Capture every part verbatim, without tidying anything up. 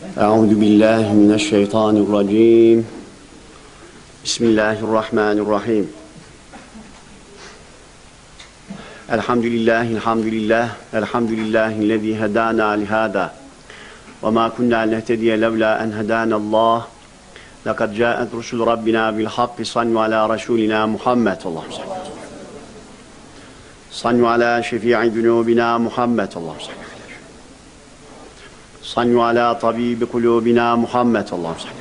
Euzu billahi mineşşeytanirracim. Bismillahirrahmanirrahim. Elhamdülillahi elhamdülillah. Elhamdülillahillezî hedâna lihâdâ. Ve mâ kunnâ nehtediye levlâ en hedânallâh. Lekad câet rusul rabbina bil hakki sallu alâ rasûlinâ Muhammed. Allahümme salli. Sallu alâ şefî'i zunûbina Muhammed. Allahümme salli. Sallu ala tabibi kulubina Muhammed. Allah'ım salli.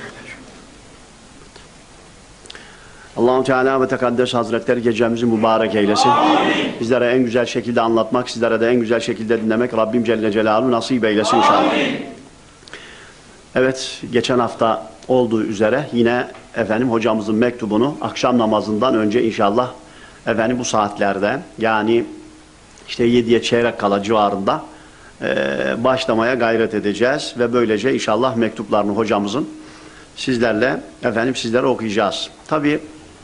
Allah-u Teala ve Tekaddes Hazretleri gecemizi mübarek eylesin. Amin. Bizlere en güzel şekilde anlatmak, sizlere de en güzel şekilde dinlemek Rabbim Celle Celaluhu nasip eylesin inşallah. Amin. Evet, geçen hafta olduğu üzere yine efendim hocamızın mektubunu akşam namazından önce inşallah efendim bu saatlerde, yani işte yediye çeyrek kala civarında Ee, başlamaya gayret edeceğiz ve böylece inşallah mektuplarını hocamızın sizlerle efendim sizlere okuyacağız. Tabi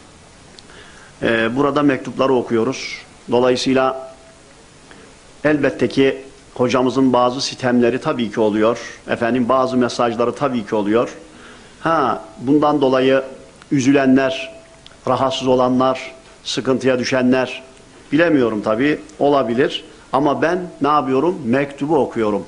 e, burada mektupları okuyoruz. Dolayısıyla elbette ki hocamızın bazı sitemleri tabii ki oluyor. Efendim bazı mesajları tabii ki oluyor. Ha, bundan dolayı üzülenler, rahatsız olanlar, sıkıntıya düşenler bilemiyorum tabii, olabilir. Ama ben ne yapıyorum? Mektubu okuyorum.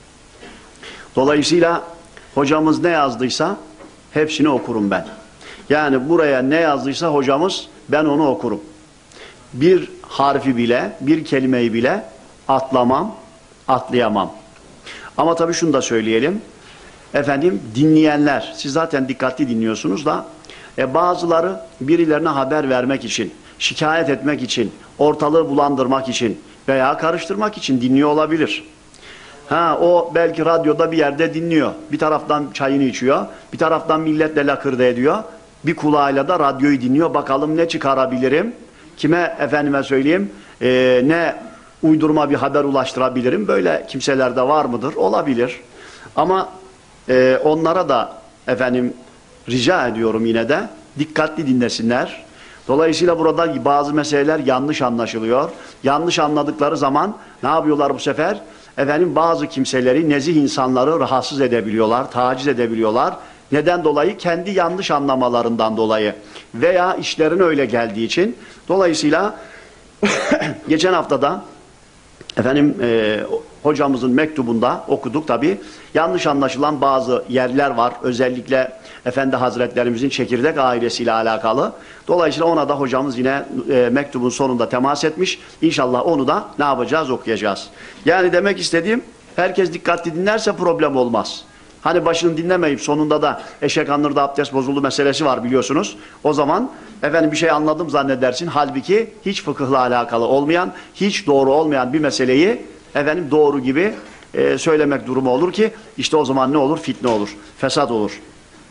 Dolayısıyla hocamız ne yazdıysa hepsini okurum ben. Yani buraya ne yazdıysa hocamız, ben onu okurum. Bir harfi bile, bir kelimeyi bile atlamam, atlayamam. Ama tabii şunu da söyleyelim. Efendim dinleyenler, siz zaten dikkatli dinliyorsunuz da e, bazıları birilerine haber vermek için, şikayet etmek için, ortalığı bulandırmak için veya karıştırmak için dinliyor olabilir. Ha, o belki radyoda bir yerde dinliyor. Bir taraftan çayını içiyor, bir taraftan milletle lakırdı ediyor. Bir kulağıyla da radyoyu dinliyor. Bakalım ne çıkarabilirim? Kime efendime söyleyeyim? E, ne uydurma bir haber ulaştırabilirim? Böyle kimseler de var mıdır? Olabilir. Ama e, onlara da efendim rica ediyorum yine de dikkatli dinlesinler. Dolayısıyla burada bazı meseleler yanlış anlaşılıyor. Yanlış anladıkları zaman ne yapıyorlar bu sefer? Efendim bazı kimseleri, nezih insanları rahatsız edebiliyorlar, taciz edebiliyorlar. Neden dolayı? Kendi yanlış anlamalarından dolayı veya işlerin öyle geldiği için. Dolayısıyla geçen haftada efendim e, hocamızın mektubunda okuduk tabi. Yanlış anlaşılan bazı yerler var. Özellikle Efendi Hazretlerimizin çekirdek ailesiyle alakalı. Dolayısıyla ona da hocamız yine e, mektubun sonunda temas etmiş. İnşallah onu da ne yapacağız? Okuyacağız. Yani demek istediğim, herkes dikkatli dinlerse problem olmaz. Hani başını dinlemeyip sonunda da eşek anırda abdest bozuldu meselesi var biliyorsunuz. O zaman efendim bir şey anladım zannedersin. Halbuki hiç fıkıhla alakalı olmayan, hiç doğru olmayan bir meseleyi efendim doğru gibi e, söylemek durumu olur ki işte o zaman ne olur? Fitne olur, fesat olur.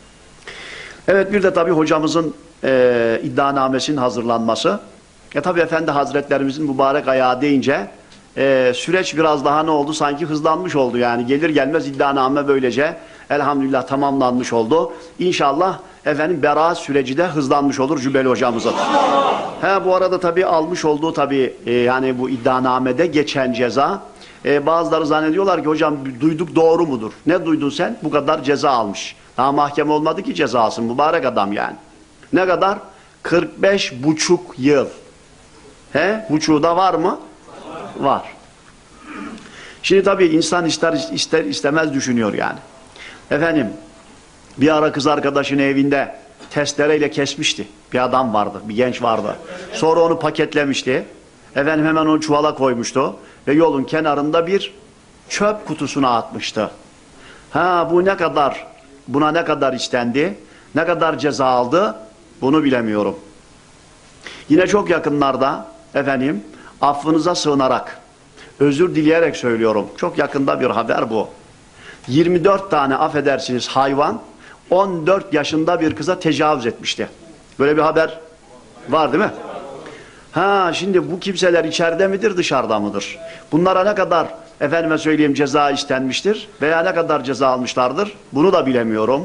Evet, bir de tabii hocamızın e, iddianamesinin hazırlanması. E tabii Efendi Hazretlerimizin mübarek ayağı deyince e, süreç biraz daha ne oldu? Sanki hızlanmış oldu yani. Gelir gelmez iddianame böylece elhamdülillah tamamlanmış oldu. İnşallah efendim beraat süreci de hızlanmış olur Cübbeli hocamızın. He, bu arada tabii almış olduğu tabii e, yani bu iddianamede geçen ceza. E, bazıları zannediyorlar ki hocam duyduk doğru mudur? Ne duydun sen? Bu kadar ceza almış. Daha mahkeme olmadı ki cezası, mübarek adam yani. Ne kadar? kırk beş buçuk yıl. He? Buçuğu da var mı? Var. Şimdi tabii insan ister, ister istemez düşünüyor yani. Efendim bir ara kız arkadaşın evinde testereyle kesmişti. Bir adam vardı, bir genç vardı. Sonra onu paketlemişti. Efendim hemen onu çuvala koymuştu. Ve yolun kenarında bir çöp kutusuna atmıştı. Ha, bu ne kadar, buna ne kadar istendi, ne kadar ceza aldı bunu bilemiyorum. Yine çok yakınlarda efendim affınıza sığınarak, özür dileyerek söylüyorum. Çok yakında bir haber bu. yirmi dört tane affedersiniz hayvan on dört yaşında bir kıza tecavüz etmişti. Böyle bir haber var değil mi? Ha, şimdi bu kimseler içeride midir, dışarıda mıdır? Bunlara ne kadar efendime söyleyeyim ceza istenmiştir veya ne kadar ceza almışlardır bunu da bilemiyorum.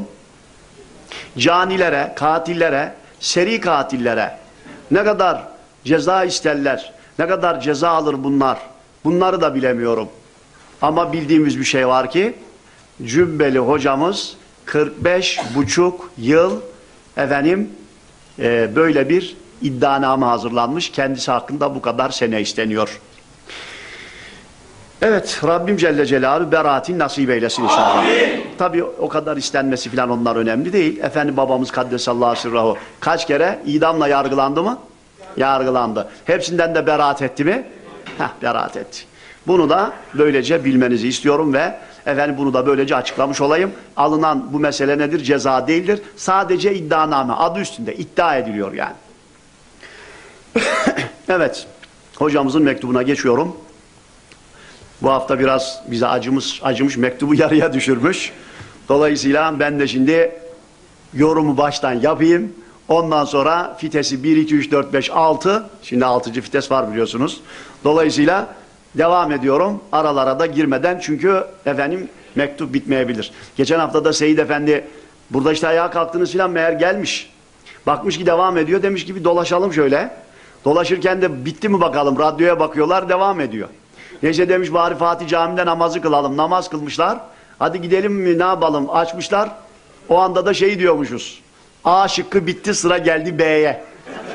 Canilere, katillere, seri katillere ne kadar ceza isterler, ne kadar ceza alır bunlar, bunları da bilemiyorum. Ama bildiğimiz bir şey var ki Cübbeli hocamız kırk beş buçuk yıl efendim e, böyle bir iddianame hazırlanmış. Kendisi hakkında bu kadar sene isteniyor. Evet, Rabbim Celle Celaluhu beraatin nasip eylesin inşallah. Amin. Tabii o kadar istenmesi falan onlar önemli değil. Efendi babamız Kaddesallahu sirrahu kaç kere idamla yargılandı mı? Yargılandı. Hepsinden de beraat etti mi? Heh, beraat etti. Bunu da böylece bilmenizi istiyorum ve efendim bunu da böylece açıklamış olayım. Alınan bu mesele nedir? Ceza değildir. Sadece iddianame. Adı üstünde. iddia ediliyor yani. Evet. Hocamızın mektubuna geçiyorum. Bu hafta biraz bize acımış, acımış mektubu yarıya düşürmüş. Dolayısıyla ben de şimdi yorumu baştan yapayım. Ondan sonra fitesi bir, iki, üç, dört, beş, altı. Şimdi altıncı fites var biliyorsunuz. Dolayısıyla devam ediyorum. Aralara da girmeden çünkü efendim mektup bitmeyebilir. Geçen hafta da Seyit Efendi burada işte ayağa kalktınız filan meğer gelmiş. Bakmış ki devam ediyor. Demiş ki bir dolaşalım şöyle. Dolaşırken de bitti mi bakalım. Radyoya bakıyorlar devam ediyor. Neyse demiş bari Fatih Camii'nde namazı kılalım. Namaz kılmışlar. Hadi gidelim mi ne yapalım? Açmışlar. O anda da şey diyormuşuz. A şıkkı bitti sıra geldi B'ye.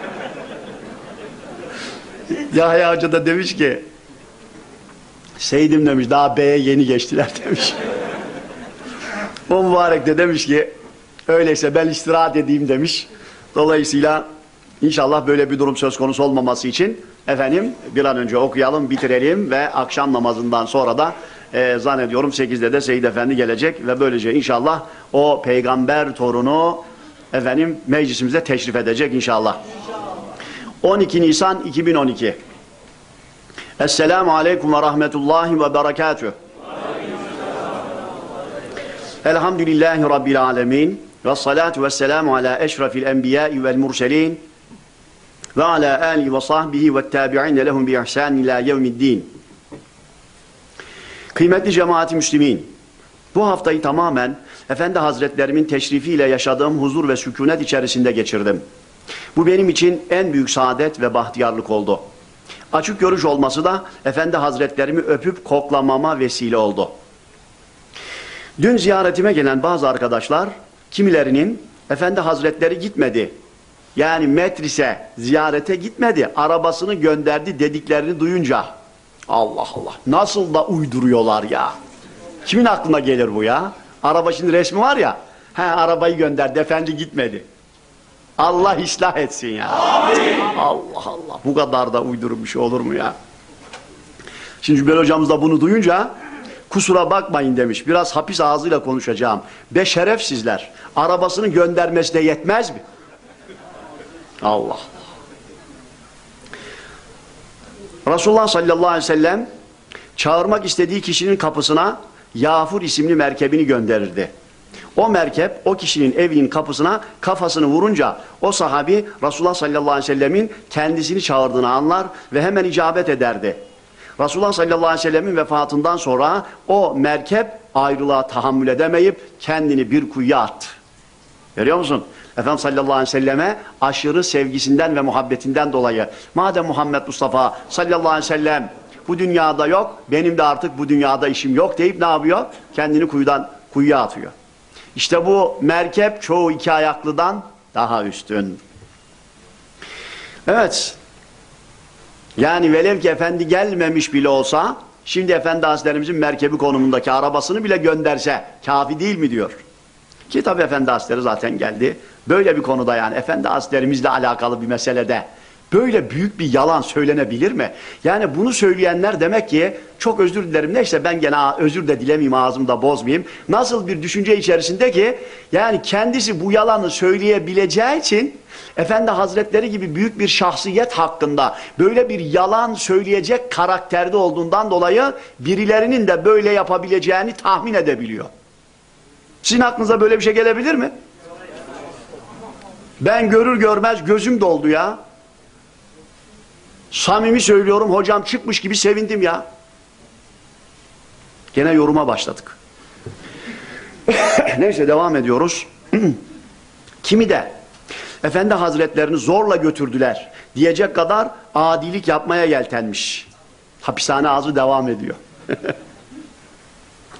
Yahya Hoca da demiş ki Seydim demiş daha B'ye yeni geçtiler demiş. O mübarek de demiş ki öyleyse ben istirahat edeyim demiş. Dolayısıyla İnşallah böyle bir durum söz konusu olmaması için efendim bir an önce okuyalım, bitirelim ve akşam namazından sonra da e, zannediyorum sekizde de Seyyid Efendi gelecek ve böylece inşallah o peygamber torunu efendim meclisimize teşrif edecek inşallah. on iki Nisan iki bin on iki. Esselamu Aleyküm ve Rahmetullahi ve Berekatüh. Elhamdülillahi Rabbil Alemin ve salatu ve selamu ala eşrefil enbiyai vel murselin ve ala alihi ve sahbihi ve tabi'ine lehum bi ihsan ila yevmiddin. Kıymetli cemaat-i müslimin, bu haftayı tamamen Efendi Hazretlerimin teşrifiyle yaşadığım huzur ve sükunet içerisinde geçirdim. Bu benim için en büyük saadet ve bahtiyarlık oldu. Açık görüş olması da Efendi Hazretlerimi öpüp koklamama vesile oldu. Dün ziyaretime gelen bazı arkadaşlar, kimilerinin Efendi Hazretleri gitmedi, yani Metris'e ziyarete gitmedi, arabasını gönderdi dediklerini duyunca, Allah Allah, nasıl da uyduruyorlar ya. Kimin aklına gelir bu ya? Araba şimdi resmi var ya, he arabayı gönderdi, efendi gitmedi. Allah ıslah etsin ya. Amin. Allah Allah, bu kadar da uydurmuş olur mu ya? Şimdi Cübbeli hocamız da bunu duyunca, kusura bakmayın demiş, biraz hapis ağzıyla konuşacağım. Be şerefsizler, arabasını göndermesi de yetmez mi? Allah Allah. Resulullah sallallahu aleyhi ve sellem çağırmak istediği kişinin kapısına Yafur isimli merkebini gönderirdi. O merkep o kişinin evinin kapısına kafasını vurunca o sahabi Resulullah sallallahu aleyhi ve sellemin kendisini çağırdığını anlar ve hemen icabet ederdi. Resulullah sallallahu aleyhi ve sellemin vefatından sonra o merkep ayrılığa tahammül edemeyip kendini bir kuyuya attı. Görüyor musun? Efendimiz sallallahu aleyhi ve selleme aşırı sevgisinden ve muhabbetinden dolayı madem Muhammed Mustafa sallallahu aleyhi ve sellem bu dünyada yok, benim de artık bu dünyada işim yok deyip ne yapıyor? Kendini kuyudan kuyuya atıyor. İşte bu merkep çoğu iki ayaklıdan daha üstün. Evet. Yani velev ki efendi gelmemiş bile olsa, şimdi Efendi Hazretlerimizin merkebi konumundaki arabasını bile gönderse kafi değil mi diyor. Ki tabi Efendi Hazretleri zaten geldi. Böyle bir konuda yani Efendi Hazretlerimizle alakalı bir meselede böyle büyük bir yalan söylenebilir mi? Yani bunu söyleyenler demek ki çok özür dilerim neyse ben gene özür de dilemeyeyim, ağzımda bozmayayım. Nasıl bir düşünce içerisinde ki yani kendisi bu yalanı söyleyebileceği için Efendi Hazretleri gibi büyük bir şahsiyet hakkında böyle bir yalan söyleyecek karakterde olduğundan dolayı birilerinin de böyle yapabileceğini tahmin edebiliyor. Sizin aklınıza böyle bir şey gelebilir mi? Ben görür görmez gözüm doldu ya. Samimi söylüyorum hocam çıkmış gibi sevindim ya. Gene yoruma başladık. Neyse devam ediyoruz. Kimi de Efendi Hazretlerini zorla götürdüler diyecek kadar adilik yapmaya yeltenmiş. Hapishane ağzı devam ediyor.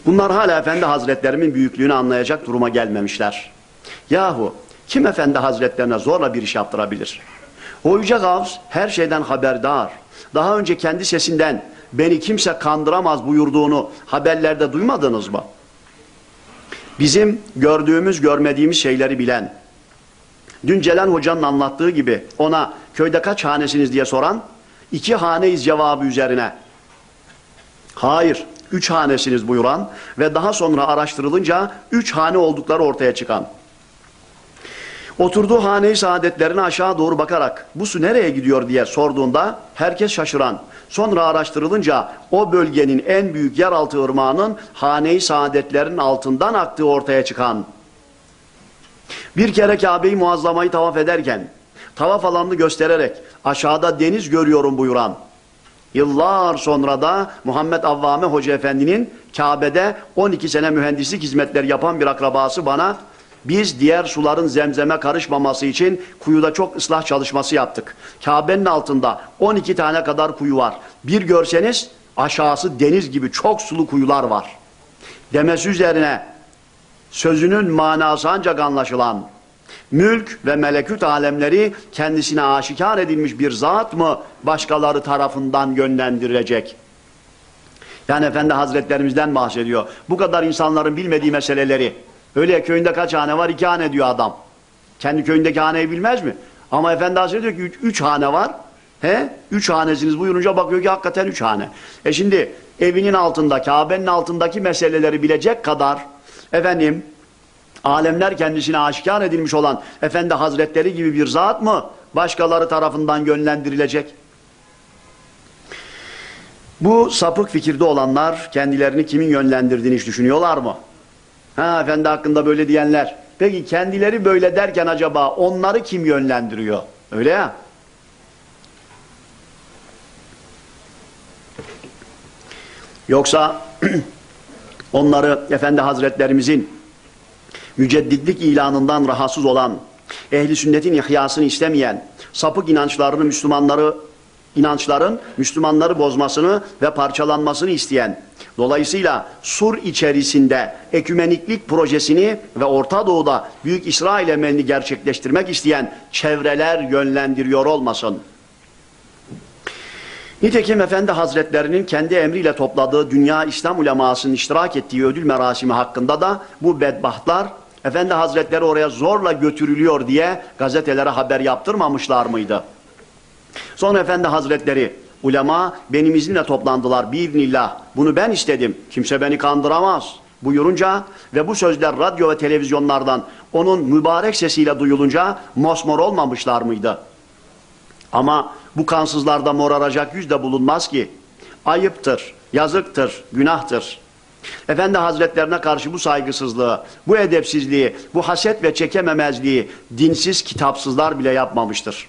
Bunlar hala Efendi Hazretlerimin büyüklüğünü anlayacak duruma gelmemişler. Yahu kim Efendi Hazretlerine zorla bir iş yaptırabilir? O Yüce Gavs her şeyden haberdar. Daha önce kendi sesinden beni kimse kandıramaz buyurduğunu haberlerde duymadınız mı? Bizim gördüğümüz görmediğimiz şeyleri bilen, dün Celal Hoca'nın anlattığı gibi ona köyde kaç hanesiniz diye soran, iki haneyiz cevabı üzerine hayır üç hanesiniz buyuran ve daha sonra araştırılınca üç hane oldukları ortaya çıkan, oturduğu hane-i saadetlerine aşağı doğru bakarak bu su nereye gidiyor diye sorduğunda herkes şaşıran, sonra araştırılınca o bölgenin en büyük yeraltı ırmağının hane-i saadetlerin altından aktığı ortaya çıkan, bir kere Kabe-i Muazzama'yı tavaf ederken tavaf alanını göstererek aşağıda deniz görüyorum buyuran, yıllar sonra da Muhammed Avvame Hoca Efendi'nin Kabe'de on iki sene mühendislik hizmetleri yapan bir akrabası bana, biz diğer suların zemzeme karışmaması için kuyuda çok ıslah çalışması yaptık. Kabe'nin altında on iki tane kadar kuyu var. Bir görseniz aşağısı deniz gibi çok sulu kuyular var demesi üzerine sözünün manası ancak anlaşılan, mülk ve melekut alemleri kendisine aşikar edilmiş bir zat mı başkaları tarafından yönlendirilecek? Yani Efendi Hazretlerimizden bahsediyor. Bu kadar insanların bilmediği meseleleri. Öyle köyünde kaç hane var? İki hane diyor adam. Kendi köyündeki haneyi bilmez mi? Ama Efendi Hazretleri diyor ki üç, üç hane var. He? Üç hanesiniz buyurunca bakıyor ki hakikaten üç hane. E şimdi evinin altında, Kabe'nin altındaki meseleleri bilecek kadar efendim alemler kendisine aşikar edilmiş olan Efendi Hazretleri gibi bir zat mı başkaları tarafından yönlendirilecek? Bu sapık fikirde olanlar kendilerini kimin yönlendirdiğini hiç düşünüyorlar mı? Ha, Efendi hakkında böyle diyenler. Peki kendileri böyle derken acaba onları kim yönlendiriyor? Öyle ya. Yoksa onları Efendi Hazretlerimizin mücedditlik ilanından rahatsız olan, ehli sünnetin ihyasını istemeyen, sapık inançlarını Müslümanları inançların Müslümanları bozmasını ve parçalanmasını isteyen, dolayısıyla Sur içerisinde ekümeniklik projesini ve Orta Doğu'da Büyük İsrail emelini gerçekleştirmek isteyen çevreler yönlendiriyor olmasın. Nitekim Efendi Hazretlerinin kendi emriyle topladığı Dünya İslam ulemasının iştirak ettiği ödül merasimi hakkında da bu bedbahtlar Efendi Hazretleri oraya zorla götürülüyor diye gazetelere haber yaptırmamışlar mıydı? Sonra Efendi Hazretleri, ulema benim iznimle toplandılar biiznillah, bunu ben istedim, kimse beni kandıramaz buyurunca ve bu sözler radyo ve televizyonlardan onun mübarek sesiyle duyulunca mosmor olmamışlar mıydı? Ama bu kansızlarda moraracak yüz de bulunmaz ki. Ayıptır, yazıktır, günahtır. Efendi Hazretlerine karşı bu saygısızlığı, bu edepsizliği, bu haset ve çekememezliği dinsiz kitapsızlar bile yapmamıştır.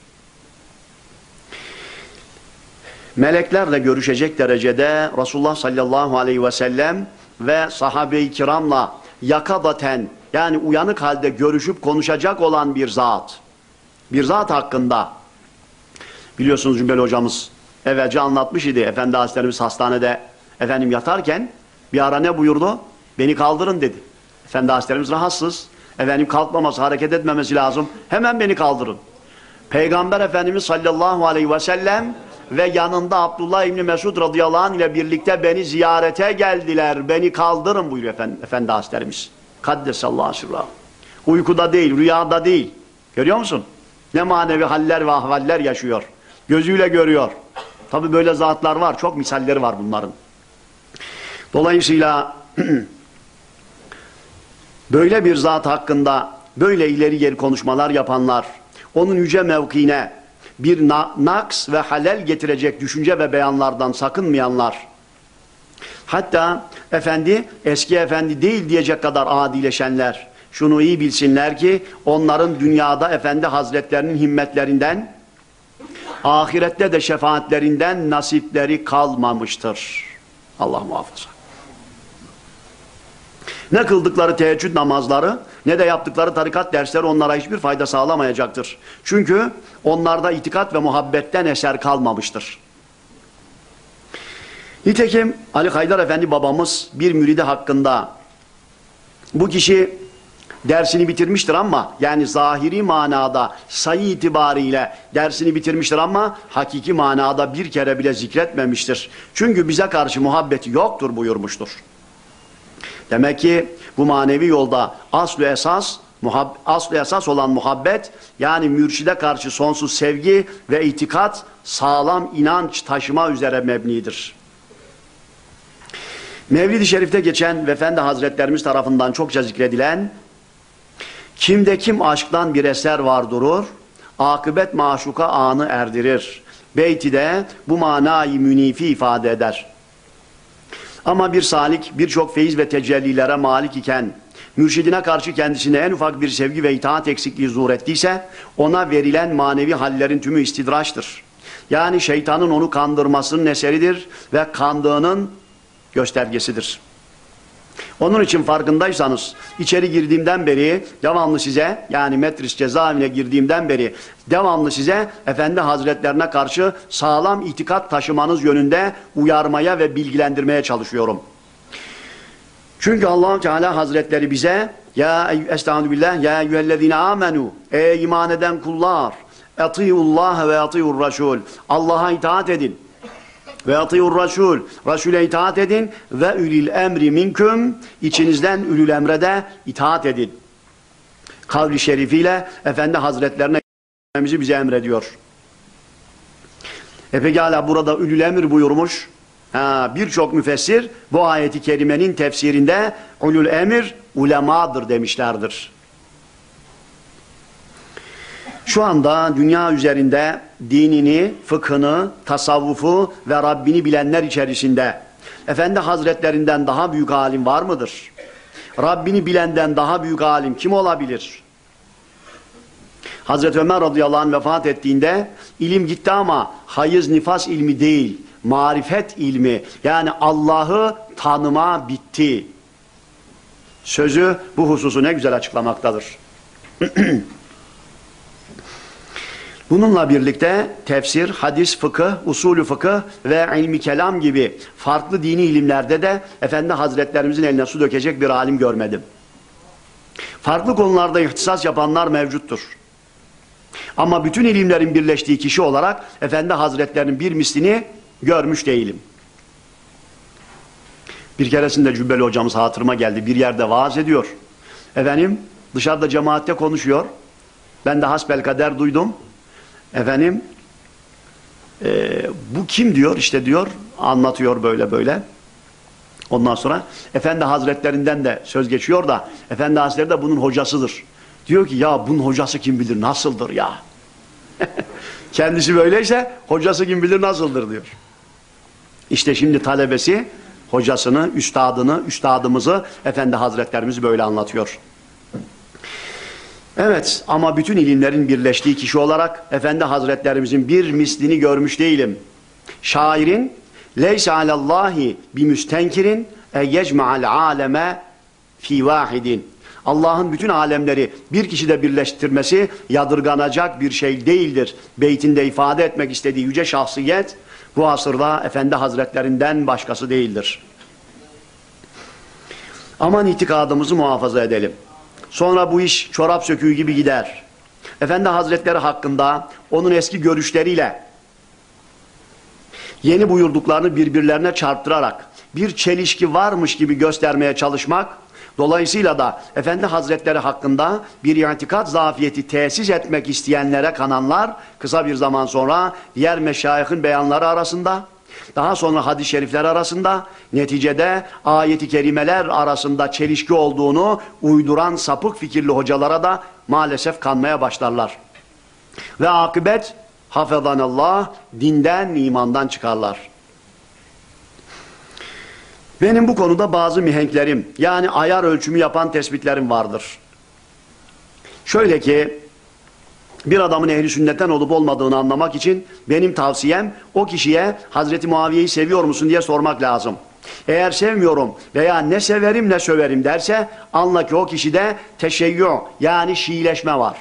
Meleklerle görüşecek derecede Resulullah sallallahu aleyhi ve sellem ve sahabe-i kiramla yakadaten, yani uyanık halde görüşüp konuşacak olan bir zat. Bir zat hakkında biliyorsunuz Cümbeli hocamız evvelce anlatmış idi. Efendi Hazretlerimiz hastanede efendim yatarken bir ara ne buyurdu? Beni kaldırın dedi. Efendi Hazretlerimiz rahatsız. Efendim kalkmaması, hareket etmemesi lazım. Hemen beni kaldırın. Peygamber Efendimiz sallallahu aleyhi ve sellem ve yanında Abdullah İbni Mesud radıyallahu anh ile birlikte beni ziyarete geldiler. Beni kaldırın buyuruyor Efendi, Efendi Hazretlerimiz. Kaddesallahu sirrah. Uykuda değil, rüyada değil. Görüyor musun? Ne manevi haller ve ahvaller yaşıyor. Gözüyle görüyor. Tabi böyle zatlar var. Çok misalleri var bunların. Dolayısıyla böyle bir zat hakkında böyle ileri geri konuşmalar yapanlar, onun yüce mevkiine bir na naks ve halel getirecek düşünce ve beyanlardan sakınmayanlar, hatta efendi eski efendi değil diyecek kadar adileşenler, şunu iyi bilsinler ki onların dünyada Efendi Hazretlerinin himmetlerinden, ahirette de şefaatlerinden nasipleri kalmamıştır. Allah muhafaza. Ne kıldıkları teheccüd namazları ne de yaptıkları tarikat dersleri onlara hiçbir fayda sağlamayacaktır. Çünkü onlarda itikat ve muhabbetten eser kalmamıştır. Nitekim Ali Haydar Efendi babamız bir müridi hakkında, bu kişi dersini bitirmiştir ama, yani zahiri manada sayı itibariyle dersini bitirmiştir ama hakiki manada bir kere bile zikretmemiştir. Çünkü bize karşı muhabbeti yoktur buyurmuştur. Demek ki bu manevi yolda aslı esas, muhab aslı esas olan muhabbet, yani mürşide karşı sonsuz sevgi ve itikat, sağlam inanç taşıma üzere mebnidir. Mevlid-i Şerif'te geçen ve Efendi Hazretlerimiz tarafından çokça zikredilen "Kimde kim aşktan bir eser var durur, akıbet maşuka anı erdirir" beyti de bu manayı münifi ifade eder. Ama bir salik birçok feyiz ve tecellilere malik iken mürşidine karşı kendisine en ufak bir sevgi ve itaat eksikliği zuhur ettiyse, ona verilen manevi hallerin tümü istidraçtır. Yani şeytanın onu kandırmasının eseridir ve kandığının göstergesidir. Onun için farkındaysanız içeri girdiğimden beri devamlı size, yani Metris cezaevine girdiğimden beri devamlı size Efendi Hazretlerine karşı sağlam itikat taşımanız yönünde uyarmaya ve bilgilendirmeye çalışıyorum. Çünkü Allah Teala Hazretleri bize ya estağfirullah ya eyyühellezine amenu, ey iman eden kullar, atiullah ve atiur rasul, Allah'a itaat edin ve atiyur rasul, Resul'e itaat edin ve ülil emri minküm, içinizden ülül emre de itaat edin. Kavli şerifiyle Efendi Hazretlerine bize emrediyor. E peki hala burada ülül emir buyurmuş. Birçok müfessir bu ayeti kerimenin tefsirinde ulul emir ulemadır demişlerdir. Şu anda dünya üzerinde dinini, fıkhını, tasavvufu ve Rabbini bilenler içerisinde Efendi Hazretlerinden daha büyük alim var mıdır? Rabbini bilenden daha büyük alim kim olabilir? Hazreti Ömer radıyallahu anh vefat ettiğinde ilim gitti ama hayız nifas ilmi değil, marifet ilmi, yani Allah'ı tanıma bitti. Sözü bu hususu ne güzel açıklamaktadır. Bununla birlikte tefsir, hadis, fıkıh, usulü fıkıh ve ilmi kelam gibi farklı dini ilimlerde de Efendi Hazretlerimizin eline su dökecek bir alim görmedim. Farklı konularda ihtisas yapanlar mevcuttur. Ama bütün ilimlerin birleştiği kişi olarak Efendi Hazretlerinin bir mislini görmüş değilim. Bir keresinde Cübbeli hocamız hatırıma geldi, bir yerde vaaz ediyor. Efendim dışarıda cemaatte konuşuyor. Ben de hasbelkader duydum. Efendim e, bu kim diyor, işte diyor, anlatıyor böyle böyle. Ondan sonra Efendi Hazretlerinden de söz geçiyor da Efendi Hazretleri de bunun hocasıdır. Diyor ki ya bunun hocası kim bilir nasıldır ya. Kendisi böyleyse hocası kim bilir nasıldır diyor. İşte şimdi talebesi hocasını, üstadını, üstadımızı, Efendi Hazretlerimizi böyle anlatıyor. Evet, ama bütün ilimlerin birleştiği kişi olarak Efendi Hazretlerimizin bir mislini görmüş değilim. Şairin leyse alallahi bimüstenkirin e yecma'al aleme fi vahidin. Allah'ın bütün alemleri bir kişide birleştirmesi yadırganacak bir şey değildir. Beytinde ifade etmek istediği yüce şahsiyet bu asırda Efendi Hazretlerinden başkası değildir. Aman itikadımızı muhafaza edelim. Sonra bu iş çorap söküğü gibi gider. Efendi Hazretleri hakkında onun eski görüşleriyle yeni buyurduklarını birbirlerine çarptırarak bir çelişki varmış gibi göstermeye çalışmak, dolayısıyla da Efendi Hazretleri hakkında bir itikat zafiyeti tesis etmek isteyenlere kananlar kısa bir zaman sonra diğer meşayihin beyanları arasında, daha sonra hadis-i şerifler arasında, neticede ayet-i kerimeler arasında çelişki olduğunu uyduran sapık fikirli hocalara da maalesef kanmaya başlarlar. Ve akıbet hafezanallah, dinden, imandan çıkarlar. Benim bu konuda bazı mihenklerim, yani ayar ölçümü yapan tespitlerim vardır. Şöyle ki, bir adamın ehli sünnetten olup olmadığını anlamak için benim tavsiyem o kişiye Hazreti Muaviye'yi seviyor musun diye sormak lazım. Eğer sevmiyorum veya ne severim ne söverim derse anla ki o kişide teşeyyü, yani şiileşme var.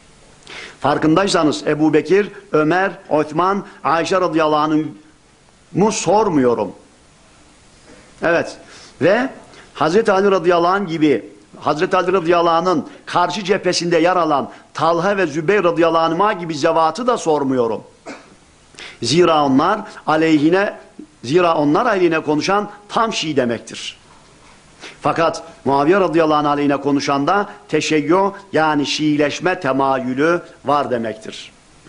Farkındaysanız Ebu Bekir, Ömer, Osman, Ayşe radıyallahu anh'ın mu sormuyorum. Evet. Ve Hazreti Ali radıyallahu anh gibi Hazreti Ali radıyallahu anh'ın karşı cephesinde yer alan Talha ve Zübeyir radıyallahu anh'a gibi zevatı da sormuyorum. Zira onlar aleyhine zira onlar aleyhine konuşan tam Şii demektir. Fakat Muaviye radıyallahu anh aleyhine konuşanda teşeyyü yani Şiileşme temayülü var demektir.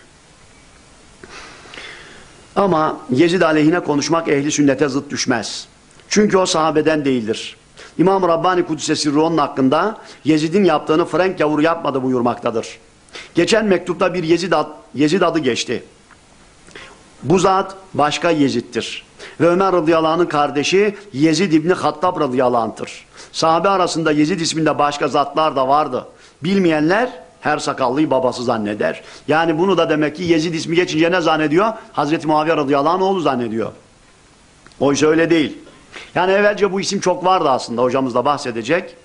Ama Yezid aleyhine konuşmak ehli sünnete zıt düşmez. Çünkü o sahabeden değildir. İmam Rabbani Kudüs'e sirri onun hakkında Yezid'in yaptığını Frank gavuru yapmadı buyurmaktadır. Geçen mektupta bir Yezid, ad, Yezid adı geçti. Bu zat başka Yezid'tir. Ve Ömer radıyallahu anh'ın kardeşi Yezid İbni Hattab radıyallahu anh'tır. Sahabe arasında Yezid isminde başka zatlar da vardı. Bilmeyenler her sakallıyı babası zanneder. Yani bunu da demek ki Yezid ismi geçince ne zannediyor? Hazreti Muaviye radıyallahu anh oğlu zannediyor. Oysa öyle değil. Yani evvelce bu isim çok vardı aslında, hocamız da bahsedecek.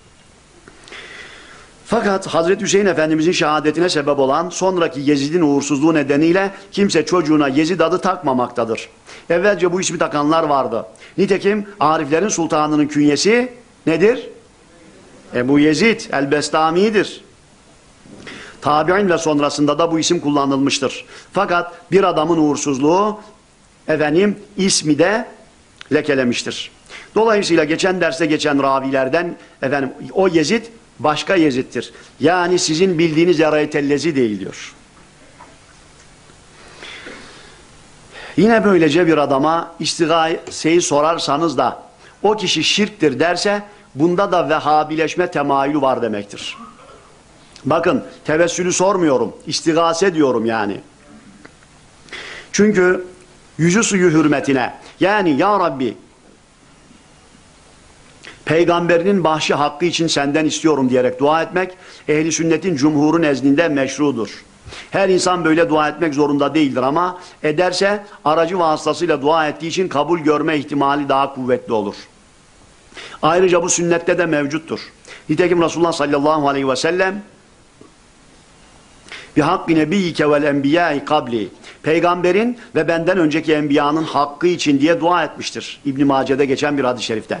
Fakat Hazreti Hüseyin Efendimizin şehadetine sebep olan sonraki Yezid'in uğursuzluğu nedeniyle kimse çocuğuna Yezid adı takmamaktadır. Evvelce bu ismi takanlar vardı. Nitekim Ariflerin Sultanı'nın künyesi nedir? Ebu Yezid el-Bestami'dir. Tabi'in ve sonrasında da bu isim kullanılmıştır. Fakat bir adamın uğursuzluğu efendim ismi de lekelemiştir. Dolayısıyla geçen derste geçen ravilerden efendim o Yezid başka Yezid'tir. Yani sizin bildiğiniz Yarayetellezi değil diyor. Yine böylece bir adama istigaseyi sorarsanız da o kişi şirktir derse bunda da Vehhabileşme temayülü var demektir. Bakın tevessülü sormuyorum. İstigase diyorum yani. Çünkü yüzü suyu hürmetine yani ya Rabbi peygamberinin bahşi hakkı için senden istiyorum diyerek dua etmek ehli sünnetin cumhuru nezdinde meşrudur. Her insan böyle dua etmek zorunda değildir ama ederse aracı vasıtasıyla dua ettiği için kabul görme ihtimali daha kuvvetli olur. Ayrıca bu sünnette de mevcuttur. Nitekim Resulullah sallallahu aleyhi ve sellem bihakkı nebiyyike vel enbiyâi kabli peygamberin ve benden önceki enbiyanın hakkı için diye dua etmiştir. İbn-i Mace'de geçen bir hadis-i şerifte.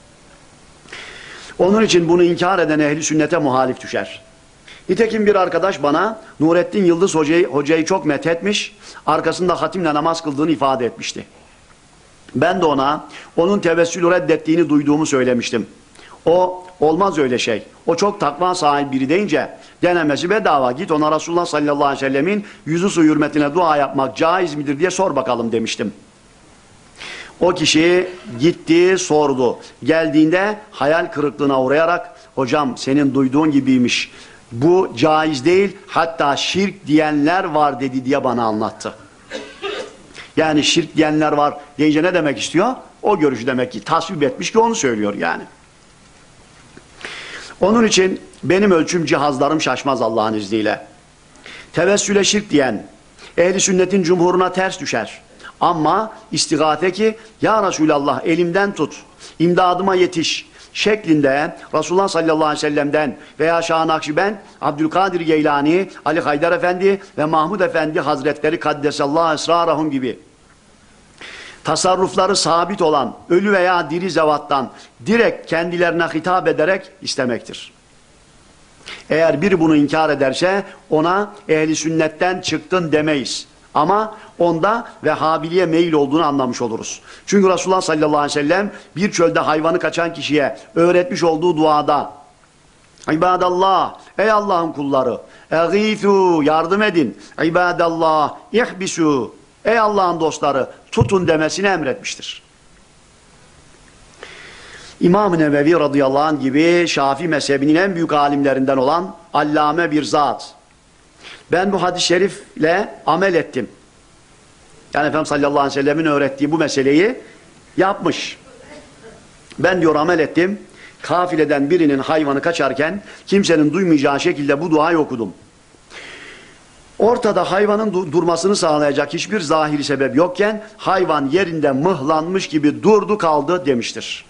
Onun için bunu inkar eden ehli sünnete muhalif düşer. Nitekim bir arkadaş bana Nurettin Yıldız hocayı, hocayı çok methetmiş, arkasında hatimle namaz kıldığını ifade etmişti. Ben de ona onun tevessülü reddettiğini duyduğumu söylemiştim. O olmaz öyle şey. O çok takva sahibi biri deyince denemesi bedava, git ona Resulullah sallallahu aleyhi ve sellemin yüzü su hürmetine dua yapmak caiz midir diye sor bakalım demiştim. O kişi gitti sordu. Geldiğinde hayal kırıklığına uğrayarak hocam senin duyduğun gibiymiş. Bu caiz değil hatta şirk diyenler var dedi diye bana anlattı. Yani şirk diyenler var deyince ne demek istiyor? O görüşü demek ki tasvip etmiş ki onu söylüyor yani. Onun için benim ölçüm cihazlarım şaşmaz Allah'ın izniyle. Tevessüle şirk diyen ehli sünnetin cumhuruna ters düşer. Ama istigate ki ya Resulallah elimden tut, imdadıma yetiş şeklinde Resulullah sallallahu aleyhi ve sellem'den veya Şah-ı Nakşibend, Abdülkadir Geylani, Ali Haydar Efendi ve Mahmud Efendi Hazretleri Kaddesallahu esrarahum gibi tasarrufları sabit olan ölü veya diri zevattan direkt kendilerine hitap ederek istemektir. Eğer biri bunu inkar ederse ona ehli sünnetten çıktın demeyiz. Ama onda Vehhabiliğe meyil olduğunu anlamış oluruz. Çünkü Resulullah sallallahu aleyhi ve sellem bir çölde hayvanı kaçan kişiye öğretmiş olduğu duada İbadallah, ey Allah'ın kulları, eğithu, yardım edin, İbadallah, ihbisu, ey Allah'ın dostları, tutun demesini emretmiştir. İmam-ı Nevevi radıyallahu anh gibi Şafii mezhebinin en büyük alimlerinden olan allame bir zat. Ben bu hadis-i şerifle amel ettim. Yani Efendimiz sallallahu aleyhi ve sellemin öğrettiği bu meseleyi yapmış. Ben diyor amel ettim. Kafileden birinin hayvanı kaçarken kimsenin duymayacağı şekilde bu duayı okudum. Ortada hayvanın dur durmasını sağlayacak hiçbir zahiri sebep yokken hayvan yerinde mıhlanmış gibi durdu kaldı demiştir.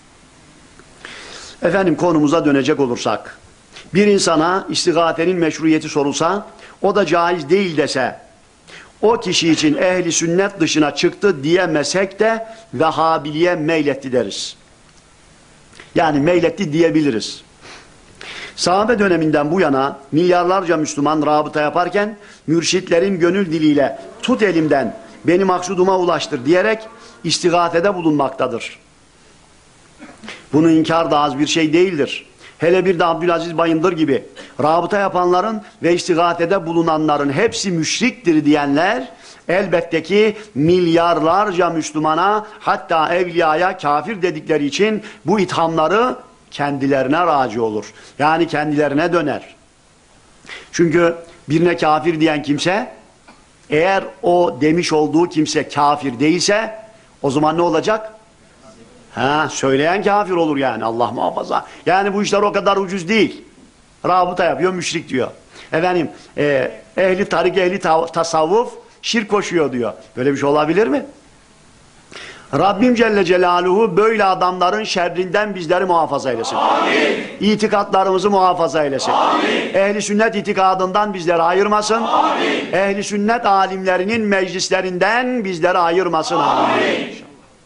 Efendim konumuza dönecek olursak, bir insana istigatenin meşruiyeti sorulsa, o da caiz değil dese, o kişi için ehli sünnet dışına çıktı diyemesek de Vehhabiliğe meyletti deriz. Yani meyletti diyebiliriz. Sahabe döneminden bu yana milyarlarca Müslüman rabıta yaparken mürşitlerin gönül diliyle tut elimden beni maksuduma ulaştır diyerek istigâfede bulunmaktadır. Bunu inkar da az bir şey değildir. Hele bir de Abdülaziz Bayındır gibi rabıta yapanların ve istigâfede bulunanların hepsi müşriktir diyenler elbette ki milyarlarca Müslümana hatta evliyaya kafir dedikleri için bu ithamları kendilerine raci olur. Yani kendilerine döner. Çünkü birine kafir diyen kimse eğer o demiş olduğu kimse kafir değilse o zaman ne olacak? Ha, söyleyen kafir olur yani, Allah muhafaza. Yani bu işler o kadar ucuz değil. Rabıta yapıyor, müşrik diyor. Efendim e, ehli tarik, ehli ta tasavvuf şirk koşuyor diyor. Böyle bir şey olabilir mi? Rabbim Celle Celaluhu böyle adamların şerrinden bizleri muhafaza eylesin. Amin. İtikatlarımızı muhafaza eylesin. Amin. Ehli sünnet itikadından bizleri ayırmasın. Amin. Ehli sünnet alimlerinin meclislerinden bizleri ayırmasın. Amin. Amin.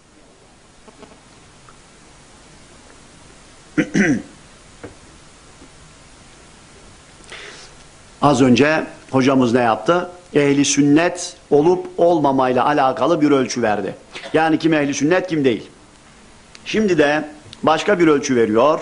Az önce hocamız ne yaptı? Ehli sünnet olup olmamayla alakalı bir ölçü verdi. Yani kim ehli sünnet, kim değil. Şimdi de başka bir ölçü veriyor.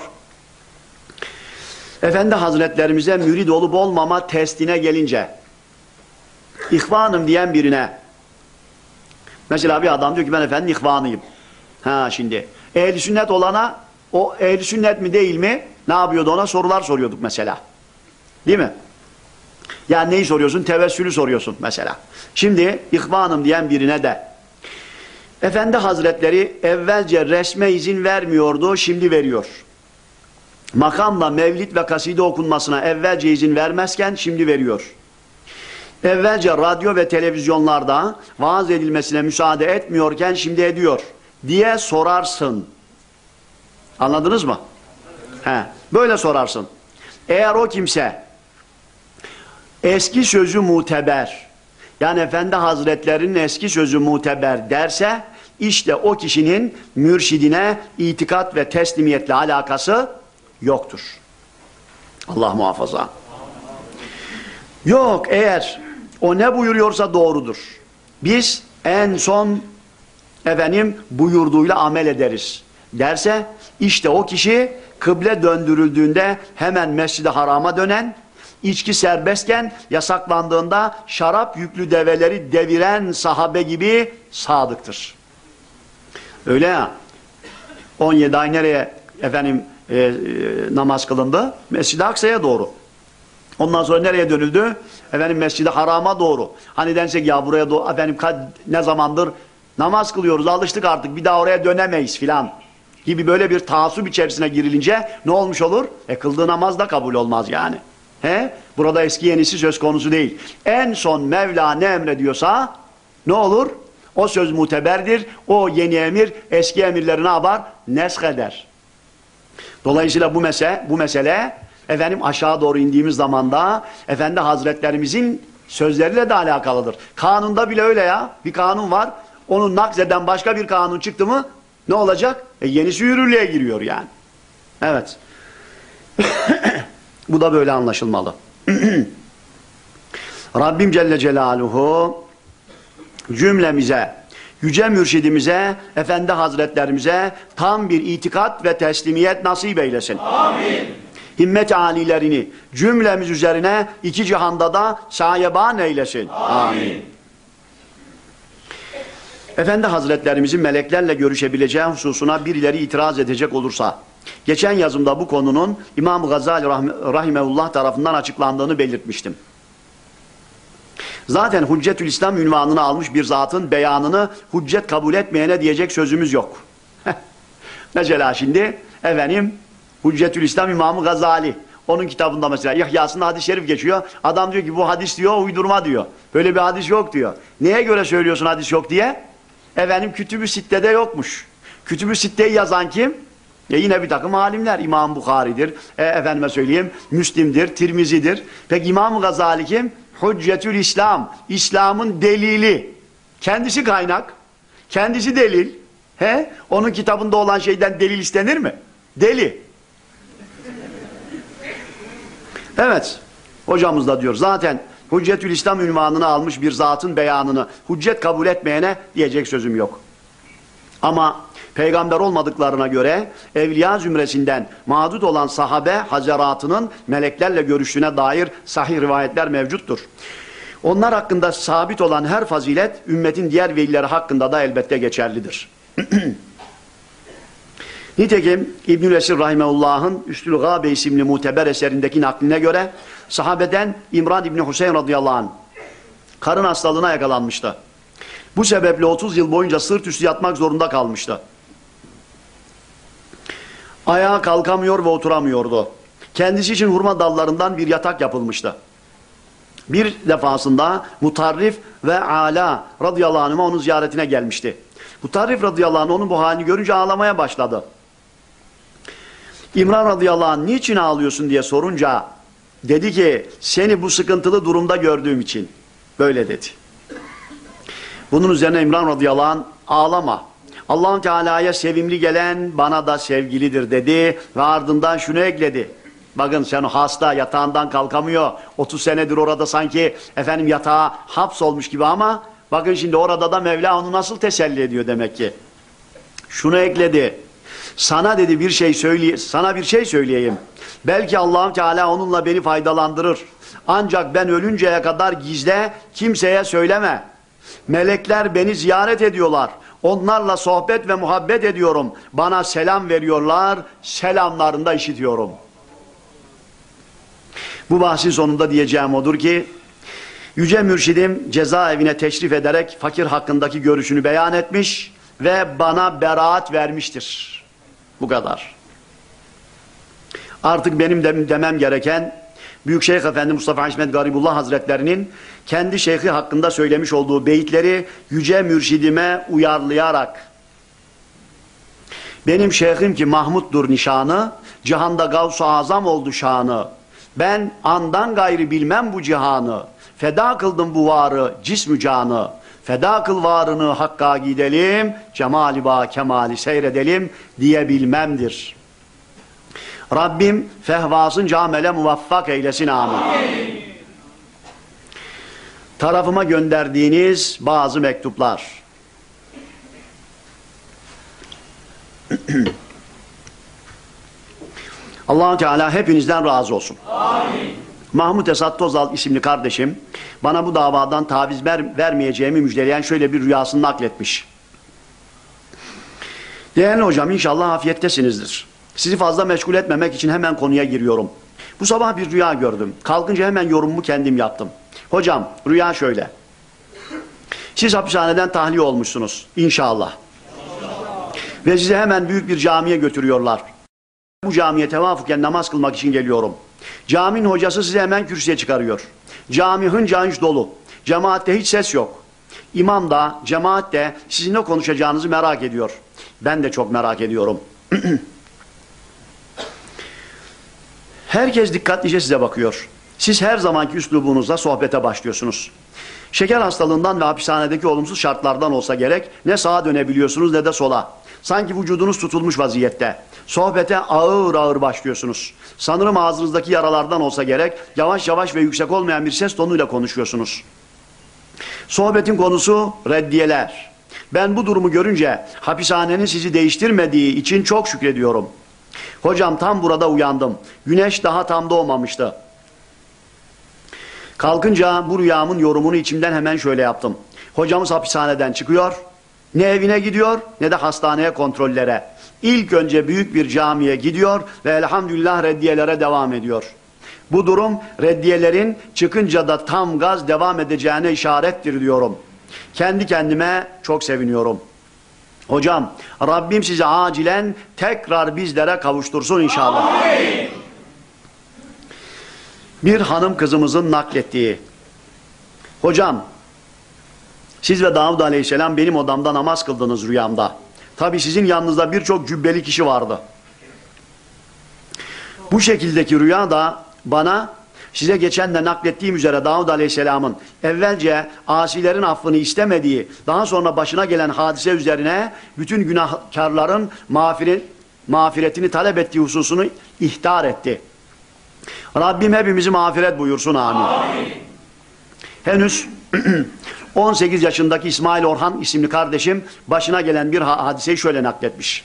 Efendi Hazretlerimize mürid olup olmama testine gelince ihvanım diyen birine, mesela bir adam diyor ki ben efendim ihvanıyım. Ha şimdi ehli sünnet olana o ehli sünnet mi değil mi? Ne yapıyordu, ona sorular soruyorduk mesela. Değil mi? Yani neyi soruyorsun? Tevessülü soruyorsun mesela. Şimdi ihvanım diyen birine de Efendi Hazretleri evvelce resme izin vermiyordu, şimdi veriyor. Makamla mevlid ve kaside okunmasına evvelce izin vermezken şimdi veriyor. Evvelce radyo ve televizyonlarda vaaz edilmesine müsaade etmiyorken şimdi ediyor diye sorarsın. Anladınız mı? He, böyle sorarsın. Eğer o kimse eski sözü muteber, yani Efendi Hazretlerinin eski sözü muteber derse, işte o kişinin mürşidine itikat ve teslimiyetle alakası yoktur. Allah muhafaza. Yok, eğer o ne buyuruyorsa doğrudur. Biz en son efendim buyurduğuyla amel ederiz derse, işte o kişi kıble döndürüldüğünde hemen Mescid-i Haram'a dönen, İçki serbestken yasaklandığında şarap yüklü develeri deviren sahabe gibi sadıktır. Öyle ya. on yedi ay nereye efendim e, e, namaz kılındı? Mescid-i Aksa'ya doğru. Ondan sonra nereye dönüldü? Efendim Mescid-i Haram'a doğru. Hani densek ya buraya doğru, efendim ne zamandır namaz kılıyoruz, alıştık artık, bir daha oraya dönemeyiz filan gibi böyle bir taassup içerisine girilince ne olmuş olur? E kıldığı namaz da kabul olmaz yani. He? Burada eski yenisi söz konusu değil. En son Mevla ne emrediyorsa ne olur? O söz muteberdir. O yeni emir eski emirleri ne yapar? Nesk eder. Dolayısıyla bu mesele, bu mesele efendim aşağı doğru indiğimiz zamanda Efendi Hazretlerimizin sözleriyle de alakalıdır. Kanunda bile öyle ya. Bir kanun var. Onu nakzeden başka bir kanun çıktı mı ne olacak? E yenisi yürürlüğe giriyor yani. Evet. Bu da böyle anlaşılmalı. Rabbim Celle Celaluhu cümlemize, yüce mürşidimize, Efendi Hazretlerimize tam bir itikat ve teslimiyet nasip eylesin. Amin. Himmet âlilerini cümlemiz üzerine iki cihanda da sayeban eylesin. Amin. Efendi Hazretlerimizin meleklerle görüşebileceği hususuna birileri itiraz edecek olursa, geçen yazımda bu konunun İmam Gazali Rahimeullah tarafından açıklandığını belirtmiştim. Zaten Hüccetül İslam ünvanını almış bir zatın beyanını hüccet kabul etmeyene diyecek sözümüz yok. Mesela şimdi efendim Hüccetül İslam İmam Gazali, onun kitabında mesela İhyasında hadis-i şerif geçiyor. Adam diyor ki bu hadis diyor uydurma diyor. Böyle bir hadis yok diyor. Neye göre söylüyorsun hadis yok diye? Efendim Kütüb-ü Sitte'de yokmuş. Kütüb-ü Sitte'yi yazan kim? E yine bir takım alimler. İmam Bukhari'dir, e, efendime söyleyeyim Müslim'dir, Tirmizi'dir. Peki İmam Gazali kim? Hüccetül İslam. İslam'ın delili. Kendisi kaynak. Kendisi delil. He? Onun kitabında olan şeyden delil istenir mi? Deli. Evet. Hocamız da diyor. Zaten Hüccetül İslam ünvanını almış bir zatın beyanını hüccet kabul etmeyene diyecek sözüm yok. Ama peygamber olmadıklarına göre evliya zümresinden mağdut olan sahabe hazaratının meleklerle görüştüğüne dair sahih rivayetler mevcuttur. Onlar hakkında sabit olan her fazilet ümmetin diğer velileri hakkında da elbette geçerlidir. Nitekim İbnül Esir Rahimehullah'ın Üstül Gâbe isimli muteber eserindeki nakline göre sahabeden İmran İbni Hüseyin radıyallahu anh karın hastalığına yakalanmıştı. Bu sebeple otuz yıl boyunca sırt üstü yatmak zorunda kalmıştı. Ayağa kalkamıyor ve oturamıyordu. Kendisi için hurma dallarından bir yatak yapılmıştı. Bir defasında Mutarrif ve Ala radıyallahu anh'a onun ziyaretine gelmişti. Mutarrif radıyallahu anh onun bu halini görünce ağlamaya başladı. İmran radıyallahu anh niçin ağlıyorsun diye sorunca dedi ki seni bu sıkıntılı durumda gördüğüm için böyle dedi. Bunun üzerine İmran radıyallahu anh ağlama. Allah-u Teala'ya sevimli gelen bana da sevgilidir dedi ve ardından şunu ekledi. Bakın sen hasta yatağından kalkamıyor. otuz senedir orada sanki efendim yatağa hapsolmuş gibi ama bakın şimdi orada da Mevla onu nasıl teselli ediyor demek ki. Şunu ekledi. Sana dedi bir şey söyleye, sana bir şey söyleyeyim. Belki Allah-u Teala onunla beni faydalandırır. Ancak ben ölünceye kadar gizle, kimseye söyleme. Melekler beni ziyaret ediyorlar. Onlarla sohbet ve muhabbet ediyorum. Bana selam veriyorlar. Selamlarını da işitiyorum. Bu bahsin sonunda diyeceğim odur ki Yüce Mürşidim cezaevine teşrif ederek fakir hakkındaki görüşünü beyan etmiş ve bana beraat vermiştir. Bu kadar. Artık benim de, demem gereken Büyükşeyh Efendi Mustafa İsmet Garibullah Hazretlerinin kendi şeyhi hakkında söylemiş olduğu beyitleri Yüce Mürşidime uyarlayarak benim şeyhim ki Mahmud'dur nişanı, cihanda Gavs-ı Azam oldu şanı. Ben andan gayrı bilmem bu cihanı. Feda kıldım bu varı cismü canı. Feda kıl varını hakka gidelim. Cemali ba kemali seyredelim diyebilmemdir. Rabbim fehvasınca amele muvaffak eylesin amin. Amin. Tarafıma gönderdiğiniz bazı mektuplar. Allah-u Teala hepinizden razı olsun. Amin. Mahmut Esat Tozal isimli kardeşim bana bu davadan taviz ver, vermeyeceğimi müjdeleyen şöyle bir rüyasını nakletmiş. Değerli hocam inşallah afiyettesinizdir. Sizi fazla meşgul etmemek için hemen konuya giriyorum. Bu sabah bir rüya gördüm. Kalkınca hemen yorumumu kendim yaptım. Hocam rüya şöyle. Siz hapishaneden tahliye olmuşsunuz inşallah. İnşallah. Ve sizi hemen büyük bir camiye götürüyorlar. Bu camiye tevafuken namaz kılmak için geliyorum. Caminin hocası sizi hemen kürsüye çıkarıyor. Cami hınca hınç dolu. Cemaatte hiç ses yok. İmam da cemaat de sizin ne konuşacağınızı merak ediyor. Ben de çok merak ediyorum. Herkes dikkatlice size bakıyor. Siz her zamanki üslubunuzla sohbete başlıyorsunuz. Şeker hastalığından ve hapishanedeki olumsuz şartlardan olsa gerek ne sağa dönebiliyorsunuz ne de sola. Sanki vücudunuz tutulmuş vaziyette. Sohbete ağır ağır başlıyorsunuz. Sanırım ağzınızdaki yaralardan olsa gerek yavaş yavaş ve yüksek olmayan bir ses tonuyla konuşuyorsunuz. Sohbetin konusu reddiyeler. Ben bu durumu görünce hapishanenin sizi değiştirmediği için çok şükrediyorum. Hocam tam burada uyandım. Güneş daha tam doğmamıştı. Kalkınca bu rüyamın yorumunu içimden hemen şöyle yaptım. Hocamız hapishaneden çıkıyor. Ne evine gidiyor ne de hastaneye kontrollere. İlk önce büyük bir camiye gidiyor ve elhamdülillah reddiyelere devam ediyor. Bu durum reddiyelerin çıkınca da tam gaz devam edeceğine işarettir diyorum. Kendi kendime çok seviniyorum. Hocam Rabbim sizi acilen tekrar bizlere kavuştursun inşallah. Amin. Bir hanım kızımızın naklettiği. Hocam siz ve Davud Aleyhisselam benim odamda namaz kıldınız rüyamda. Tabi sizin yanınızda birçok cübbeli kişi vardı. Bu şekildeki rüya da bana Size geçen de naklettiğim üzere Davud Aleyhisselam'ın evvelce asilerin affını istemediği, daha sonra başına gelen hadise üzerine bütün günahkarların mağfiret, mağfiretini talep ettiği hususunu ihtar etti. Rabbim hepimizi mağfiret buyursun, amin. Amin. Henüz on sekiz yaşındaki İsmail Orhan isimli kardeşim başına gelen bir hadiseyi şöyle nakletmiş.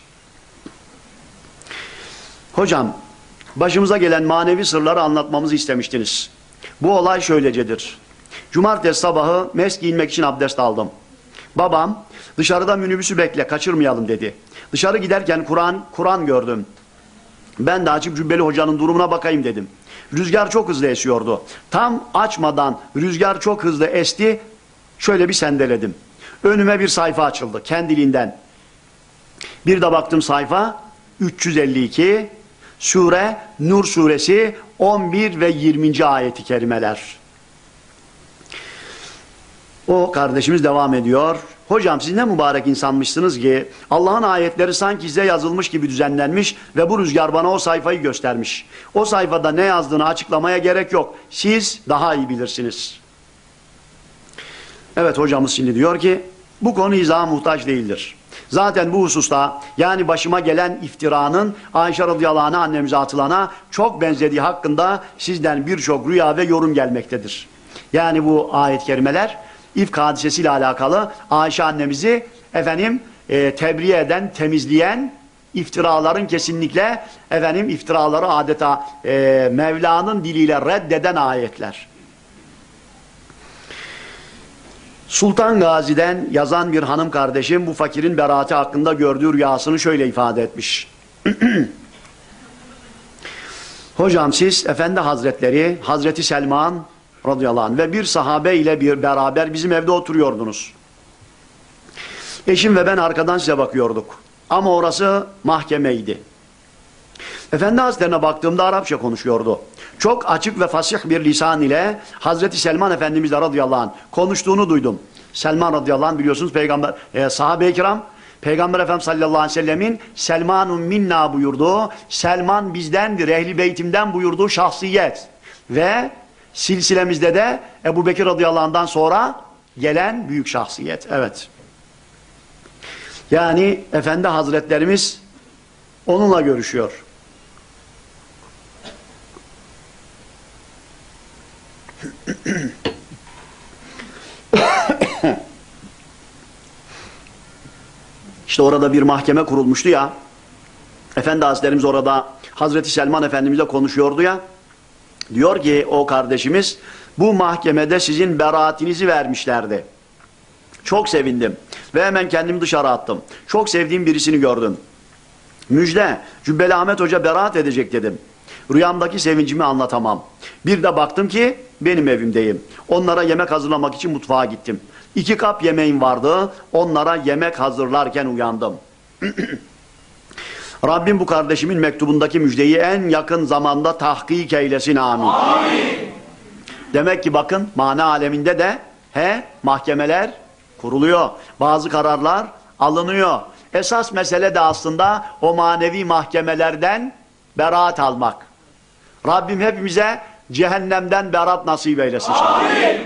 Hocam, başımıza gelen manevi sırları anlatmamızı istemiştiniz. Bu olay şöylecedir. Cumartesi sabahı mes giyinmek için abdest aldım. Babam dışarıda minibüsü bekle, kaçırmayalım dedi. Dışarı giderken Kur'an Kur'an gördüm. Ben de açıp Cübbeli Hoca'nın durumuna bakayım dedim. Rüzgar çok hızlı esiyordu. Tam açmadan rüzgar çok hızlı esti. Şöyle bir sendeledim. Önüme bir sayfa açıldı kendiliğinden. Bir de baktım sayfa üç yüz elli iki Sure Nur suresi on bir ve yirminci ayeti kerimeler. O kardeşimiz devam ediyor. Hocam siz ne mübarek insanmışsınız ki Allah'ın ayetleri sanki size yazılmış gibi düzenlenmiş ve bu rüzgar bana o sayfayı göstermiş. O sayfada ne yazdığını açıklamaya gerek yok. Siz daha iyi bilirsiniz. Evet, hocamız şimdi diyor ki bu konu izaha muhtaç değildir. Zaten bu hususta yani başıma gelen iftiranın Ayşe radıyallahu anh'a annemize atılana çok benzediği hakkında sizden birçok rüya ve yorum gelmektedir. Yani bu ayet-i kerimeler İfk hadisesiyle alakalı Ayşe annemizi efendim e, tebriye eden, temizleyen, iftiraların kesinlikle efendim iftiraları adeta e, Mevla'nın diliyle reddeden ayetler. Sultan Gazi'den yazan bir hanım kardeşim bu fakirin beraati hakkında gördüğü rüyasını şöyle ifade etmiş. Hocam siz Efendi Hazretleri, Hazreti Selman radıyallahu anh ve bir sahabe ile bir beraber bizim evde oturuyordunuz. Eşim ve ben arkadan size bakıyorduk. Ama orası mahkemeydi. Efendi Hazretlerine baktığımda Arapça konuşuyordu. Çok açık ve fasih bir lisan ile Hazreti Selman Efendimiz radıyallahu anh konuştuğunu duydum. Selman radıyallahu anh biliyorsunuz peygamber, e, sahabe-i kiram Peygamber Efendimiz sallallahu aleyhi ve sellemin Selmanun minna buyurduğu, Selman bizdendir, ehli beytimden buyurduğu şahsiyet ve silsilemizde de Ebu Bekir radıyallahu anh'dan sonra gelen büyük şahsiyet. Evet. Yani Efendi Hazretlerimiz onunla görüşüyor. İşte orada bir mahkeme kurulmuştu ya. Efendi Hazretlerimiz orada Hazreti Selman Efendimizle konuşuyordu ya. Diyor ki o kardeşimiz bu mahkemede sizin beraatinizi vermişlerdi. Çok sevindim ve hemen kendimi dışarı attım. Çok sevdiğim birisini gördüm. Müjde, Cübbeli Ahmet Hoca beraat edecek dedim. Rüyamdaki sevincimi anlatamam. Bir de baktım ki benim evimdeyim. Onlara yemek hazırlamak için mutfağa gittim. İki kap yemeğim vardı. Onlara yemek hazırlarken uyandım. Rabbim bu kardeşimin mektubundaki müjdeyi en yakın zamanda tahkik eylesin, amin. Amin. Demek ki bakın mana aleminde de he mahkemeler kuruluyor. Bazı kararlar alınıyor. Esas mesele de aslında o manevi mahkemelerden beraat almak. Rabbim hepimize cehennemden beraat nasip eylesin. Amin.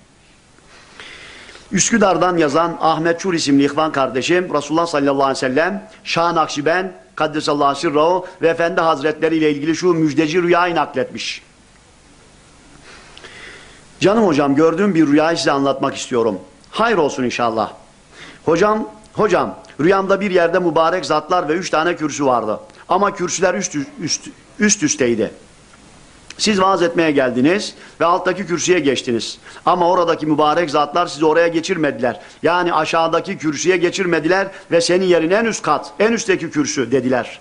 Üsküdar'dan yazan Ahmet Çur isimli ihvan kardeşim Resulullah sallallahu aleyhi ve sellem Şah Nakşibend Kaddesallahu sirrahu ve Efendi Hazretleri ile ilgili şu müjdeci rüyayı nakletmiş. Canım hocam, gördüğüm bir rüyayı size anlatmak istiyorum. Hayır olsun inşallah. Hocam, hocam rüyamda bir yerde mübarek zatlar ve üç tane kürsü vardı. Ama kürsüler üst, üst, üst üsteydi. Siz vaaz etmeye geldiniz ve alttaki kürsüye geçtiniz. Ama oradaki mübarek zatlar sizi oraya geçirmediler. Yani aşağıdaki kürsüye geçirmediler ve senin yerin en üst kat, en üstteki kürsü dediler.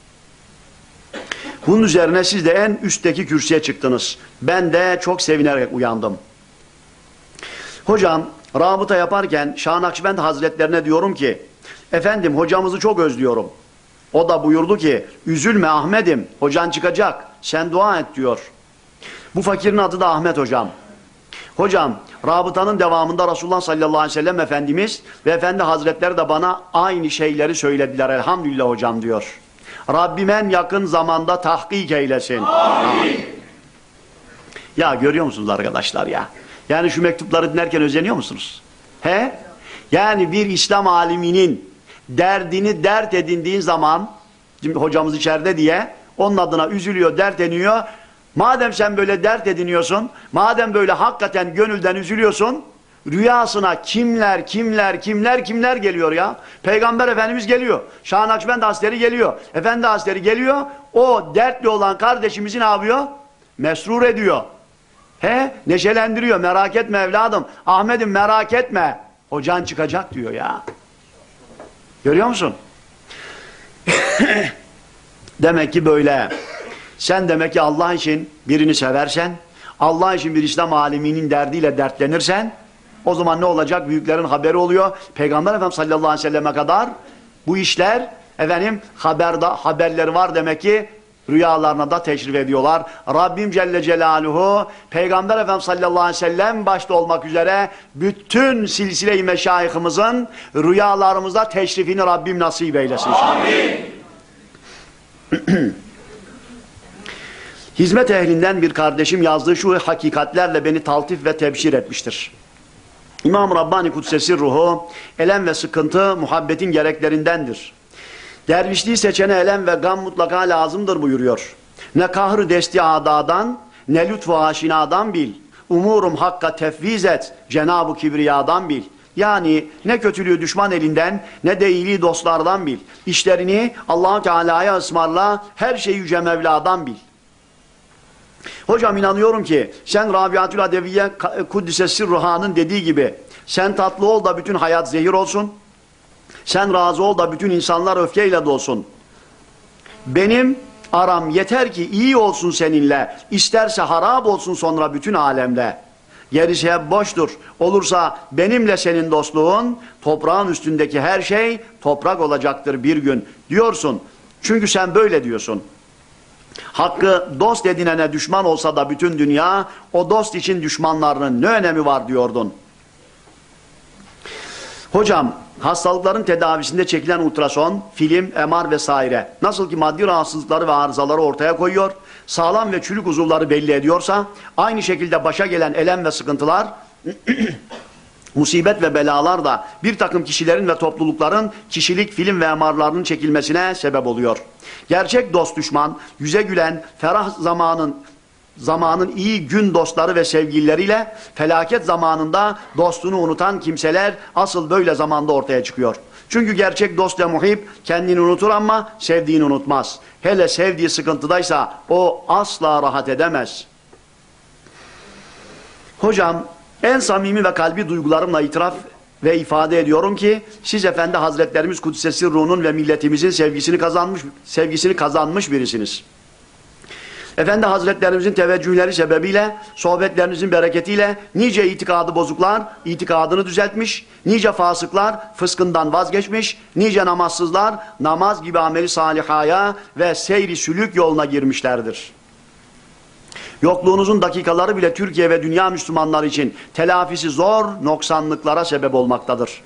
Bunun üzerine siz de en üstteki kürsüye çıktınız. Ben de çok sevinerek uyandım. Hocam, rabıta yaparken Şah Nakşibend Hazretlerine diyorum ki, efendim hocamızı çok özlüyorum. O da buyurdu ki, üzülme Ahmet'im, hocan çıkacak, sen dua et diyor. Bu fakirin adı da Ahmet hocam. Hocam, rabıtanın devamında Resulullah sallallahu aleyhi ve sellem Efendimiz ve Efendi Hazretleri de bana aynı şeyleri söylediler, elhamdülillah hocam diyor. Rabbim en yakın zamanda tahkik eylesin. Amin. Ya görüyor musunuz arkadaşlar ya? Yani şu mektupları dinlerken özeniyor musunuz? He? Yani bir İslam aliminin derdini dert edindiğin zaman, şimdi hocamız içeride diye onun adına üzülüyor, dert ediniyor. Madem sen böyle dert ediniyorsun, madem böyle hakikaten gönülden üzülüyorsun, rüyasına kimler, kimler, kimler, kimler geliyor ya? Peygamber Efendimiz geliyor. Şah Nakşibend Hazretleri geliyor. Efendi Hazretleri geliyor. O dertli olan kardeşimizi ne yapıyor? Mesrur ediyor. He? Neşelendiriyor. Merak etme evladım. Ahmet'im merak etme. Hocan çıkacak diyor ya. Görüyor musun? Demek ki böyle. Sen demek ki Allah için birini seversen, Allah için bir İslam aliminin derdiyle dertlenirsen, o zaman ne olacak? Büyüklerin haberi oluyor. Peygamber Efendimiz sallallahu aleyhi ve selleme kadar bu işler efendim haberda, haberleri var demek ki rüyalarına da teşrif ediyorlar. Rabbim Celle Celaluhu Peygamber Efendimiz sallallahu aleyhi ve sellem başta olmak üzere bütün silsile-i meşayihimizin rüyalarımızda teşrifini Rabbim nasip eylesin. Amin. Hizmet ehlinden bir kardeşim yazdığı şu hakikatlerle beni taltif ve tebşir etmiştir. İmam Rabbani Kudsesi ruhu, elem ve sıkıntı muhabbetin gereklerindendir. Dervişliği seçene elem ve gam mutlaka lazımdır buyuruyor. Ne kahrı desti adadan, ne lütfu aşinadan bil. Umurum hakka tefviz et, Cenab-ı Kibriya'dan bil. Yani ne kötülüğü düşman elinden, ne de iyiliği dostlardan bil. İşlerini Allah-u Teala'ya ısmarla, her şeyi Yüce Mevla'dan bil. Hocam inanıyorum ki sen Rabiatül Adeviye Kuddise Sirruha'nın dediği gibi sen tatlı ol da bütün hayat zehir olsun. Sen razı ol da bütün insanlar öfkeyle dolsun. Benim aram yeter ki iyi olsun seninle. İsterse harap olsun sonra bütün alemde. Gerisi hep boştur. Olursa benimle senin dostluğun, toprağın üstündeki her şey toprak olacaktır bir gün diyorsun. Çünkü sen böyle diyorsun. Hakkı dost edinene düşman olsa da bütün dünya, o dost için düşmanlarının ne önemi var diyordun. Hocam, hastalıkların tedavisinde çekilen ultrason, film, M R vesaire nasıl ki maddi rahatsızlıkları ve arızaları ortaya koyuyor, sağlam ve çürük uzuvları belli ediyorsa, aynı şekilde başa gelen elem ve sıkıntılar, musibet ve belalar da bir takım kişilerin ve toplulukların kişilik, film ve M R'larının çekilmesine sebep oluyor. Gerçek dost düşman, yüze gülen, ferah zamanın zamanın iyi gün dostları ve sevgilileriyle felaket zamanında dostunu unutan kimseler asıl böyle zamanda ortaya çıkıyor. Çünkü gerçek dost ve muhib kendini unutur ama sevdiğini unutmaz. Hele sevdiği sıkıntıdaysa o asla rahat edemez. Hocam en samimi ve kalbi duygularımla itiraf ve ifade ediyorum ki siz Efendi Hazretlerimiz Kudsesi Ruh'un ve milletimizin sevgisini kazanmış sevgisini kazanmış birisiniz. Efendi Hazretlerimizin teveccühleri sebebiyle, sohbetlerinizin bereketiyle nice itikadı bozuklar itikadını düzeltmiş, nice fasıklar fıskından vazgeçmiş, nice namazsızlar namaz gibi ameli salihaya ve seyri sülük yoluna girmişlerdir. Yokluğunuzun dakikaları bile Türkiye ve dünya Müslümanları için telafisi zor noksanlıklara sebep olmaktadır.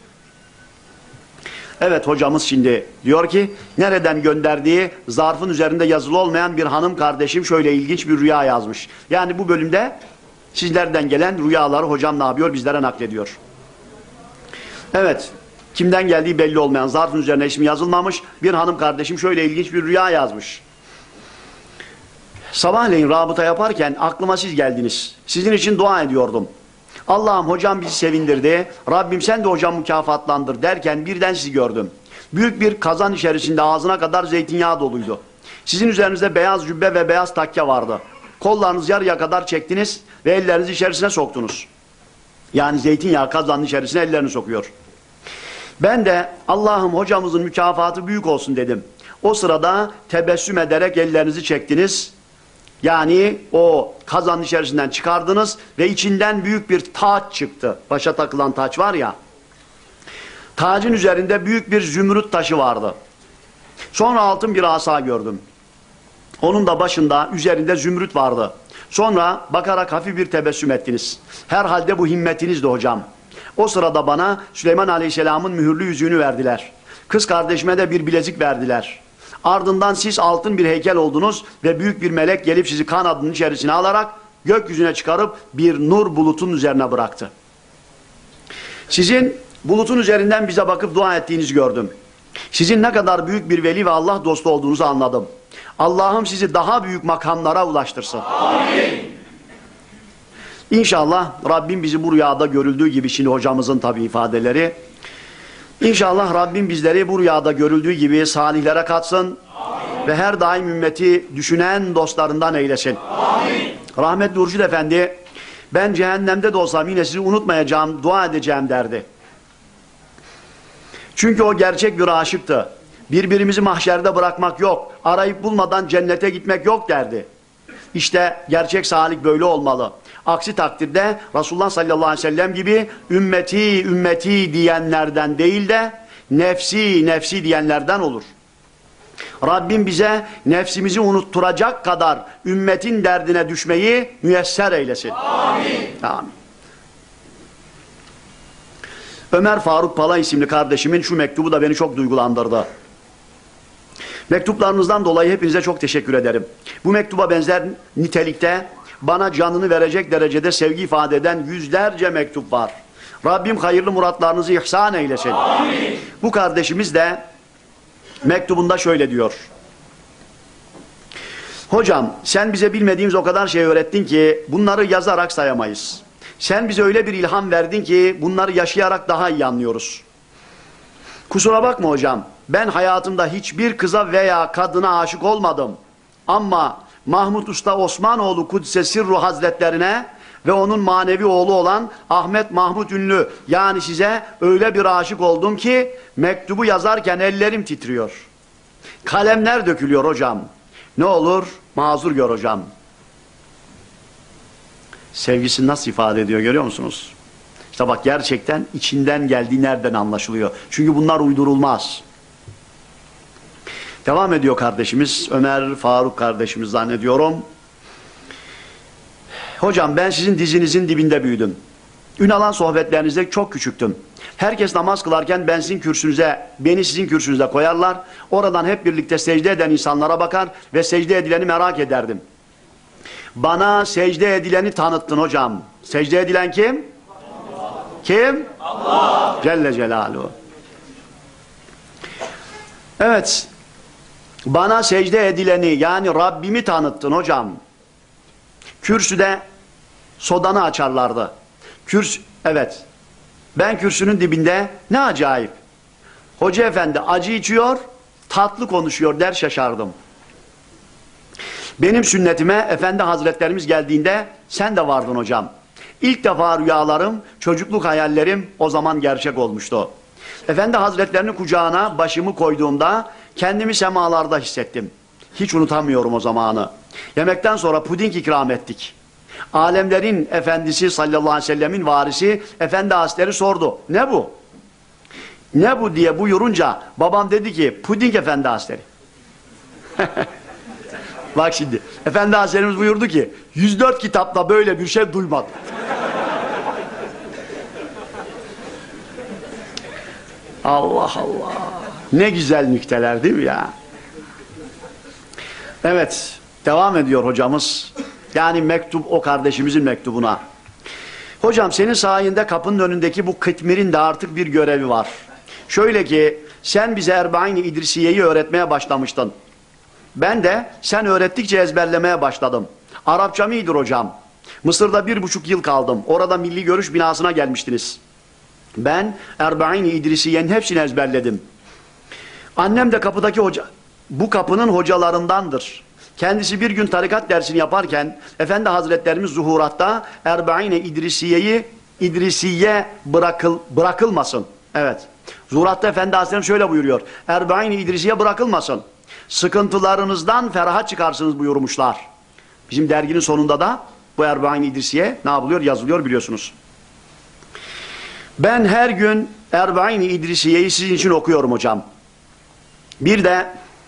Evet hocamız şimdi diyor ki nereden gönderdiği zarfın üzerinde yazılı olmayan bir hanım kardeşim şöyle ilginç bir rüya yazmış. Yani bu bölümde sizlerden gelen rüyaları hocam ne yapıyor bizlere naklediyor. Evet kimden geldiği belli olmayan zarfın üzerine ismi yazılmamış bir hanım kardeşim şöyle ilginç bir rüya yazmış. Sabahleyin rabıta yaparken aklıma siz geldiniz. Sizin için dua ediyordum. Allah'ım hocam bizi sevindirdi. Rabbim sen de hocam mükafatlandır derken birden sizi gördüm. Büyük bir kazan içerisinde ağzına kadar zeytinyağı doluydu. Sizin üzerinizde beyaz cübbe ve beyaz takke vardı. Kollarınızı yarıya kadar çektiniz ve ellerinizi içerisine soktunuz. Yani zeytinyağı kazanın içerisine ellerini sokuyor. Ben de Allah'ım hocamızın mükafatı büyük olsun dedim. O sırada tebessüm ederek ellerinizi çektiniz. Yani o kazanın içerisinden çıkardınız ve içinden büyük bir taç çıktı. Başa takılan taç var ya. Tacın üzerinde büyük bir zümrüt taşı vardı. Sonra altın bir asa gördüm. Onun da başında üzerinde zümrüt vardı. Sonra bakarak hafif bir tebessüm ettiniz. Herhalde bu himmetinizdi hocam. O sırada bana Süleyman Aleyhisselam'ın mühürlü yüzüğünü verdiler. Kız kardeşime de bir bilezik verdiler. Ardından siz altın bir heykel oldunuz ve büyük bir melek gelip sizi kanadının içerisine alarak gökyüzüne çıkarıp bir nur bulutun üzerine bıraktı. Sizin bulutun üzerinden bize bakıp dua ettiğinizi gördüm. Sizin ne kadar büyük bir veli ve Allah dostu olduğunuzu anladım. Allah'ım sizi daha büyük makamlara ulaştırsın. Amin. İnşallah Rabbim bizi bu rüyada görüldüğü gibi, şimdi hocamızın tabi ifadeleri, İnşallah Rabbim bizleri bu rüyada görüldüğü gibi salihlere katsın. Amin. Ve her daim ümmeti düşünen dostlarından eylesin. Amin. Rahmetli Urşid Efendi, ben cehennemde de olsam yine sizi unutmayacağım, dua edeceğim derdi. Çünkü o gerçek bir aşıktı. Birbirimizi mahşerde bırakmak yok, arayıp bulmadan cennete gitmek yok derdi. İşte gerçek salik böyle olmalı. Aksi takdirde Resulullah sallallahu aleyhi ve sellem gibi ümmeti ümmeti diyenlerden değil de nefsi nefsi diyenlerden olur. Rabbim bize nefsimizi unutturacak kadar ümmetin derdine düşmeyi müyesser eylesin. Amin. Amin. Ömer Faruk Pala isimli kardeşimin şu mektubu da beni çok duygulandırdı. Mektuplarınızdan dolayı hepinize çok teşekkür ederim. Bu mektuba benzer nitelikte bana canını verecek derecede sevgi ifade eden yüzlerce mektup var. Rabbim hayırlı muratlarınızı ihsan eylesin. Amin. Bu kardeşimiz de mektubunda şöyle diyor. Hocam sen bize bilmediğimiz o kadar şey öğrettin ki bunları yazarak sayamayız. Sen bize öyle bir ilham verdin ki bunları yaşayarak daha iyi anlıyoruz. Kusura bakma hocam, ben hayatımda hiçbir kıza veya kadına aşık olmadım. Ama Mahmud Usta Osmanoğlu Kudüs'e Sirru Hazretlerine ve onun manevi oğlu olan Ahmet Mahmut Ünlü, yani size öyle bir aşık oldum ki mektubu yazarken ellerim titriyor. Kalemler dökülüyor hocam. Ne olur mazur gör hocam. Sevgisini nasıl ifade ediyor görüyor musunuz? İşte bak, gerçekten içinden geldiği nereden anlaşılıyor. Çünkü bunlar uydurulmaz. Devam ediyor kardeşimiz, Ömer Faruk kardeşimiz zannediyorum. Hocam ben sizin dizinizin dibinde büyüdüm. Ünalan sohbetlerinizde çok küçüktüm. Herkes namaz kılarken ben sizin kürsünüze, beni sizin kürsünüze koyarlar. Oradan hep birlikte secde eden insanlara bakar ve secde edileni merak ederdim. Bana secde edileni tanıttın hocam. Secde edilen kim? Allah. Kim? Allah. Celle Celaluhu. Evet. Bana secde edileni, yani Rabbimi tanıttın hocam. Kürsüde sodanı açarlardı. Kürs, evet. Ben kürsünün dibinde, ne acayip. Hoca efendi acı içiyor, tatlı konuşuyor der şaşardım. Benim sünnetime efendi hazretlerimiz geldiğinde sen de vardın hocam. İlk defa rüyalarım, çocukluk hayallerim o zaman gerçek olmuştu. Efendi hazretlerinin kucağına başımı koyduğumda kendimi semalarda hissettim. Hiç unutamıyorum o zamanı. Yemekten sonra puding ikram ettik. Alemlerin efendisi sallallahu aleyhi ve sellemin varisi efendi hazretleri sordu. Ne bu? Ne bu diye buyurunca babam dedi ki puding efendi hazretleri. Bak şimdi efendi hazretlerimiz buyurdu ki yüz dört kitapta böyle bir şey duymadım. Allah Allah. Ne güzel nükteler değil mi ya? Evet. Devam ediyor hocamız. Yani mektup o kardeşimizin mektubuna. Hocam senin sayende kapının önündeki bu kıtmirin de artık bir görevi var. Şöyle ki sen bize Erbain-i İdrisiye'yi öğretmeye başlamıştın. Ben de sen öğrettikçe ezberlemeye başladım. Arapçam iyidir hocam. Mısır'da bir buçuk yıl kaldım. Orada Milli Görüş binasına gelmiştiniz. Ben Erbain-i İdrisiye'nin hepsini ezberledim. Annem de kapıdaki hoca, bu kapının hocalarındandır. Kendisi bir gün tarikat dersini yaparken Efendi Hazretlerimiz zuhuratta Erbain-i İdrisiye'yi İdrisiye bırakıl, bırakılmasın. Evet. Zuhuratta Efendi Hazretleri şöyle buyuruyor. Erbain-i İdrisiye bırakılmasın. Sıkıntılarınızdan feraha çıkarsınız buyurmuşlar. Bizim derginin sonunda da bu Erbain-i İdrisiye ne yapılıyor? Yazılıyor biliyorsunuz. Ben her gün Erbain-i İdrisiye'yi sizin için okuyorum hocam. Bir de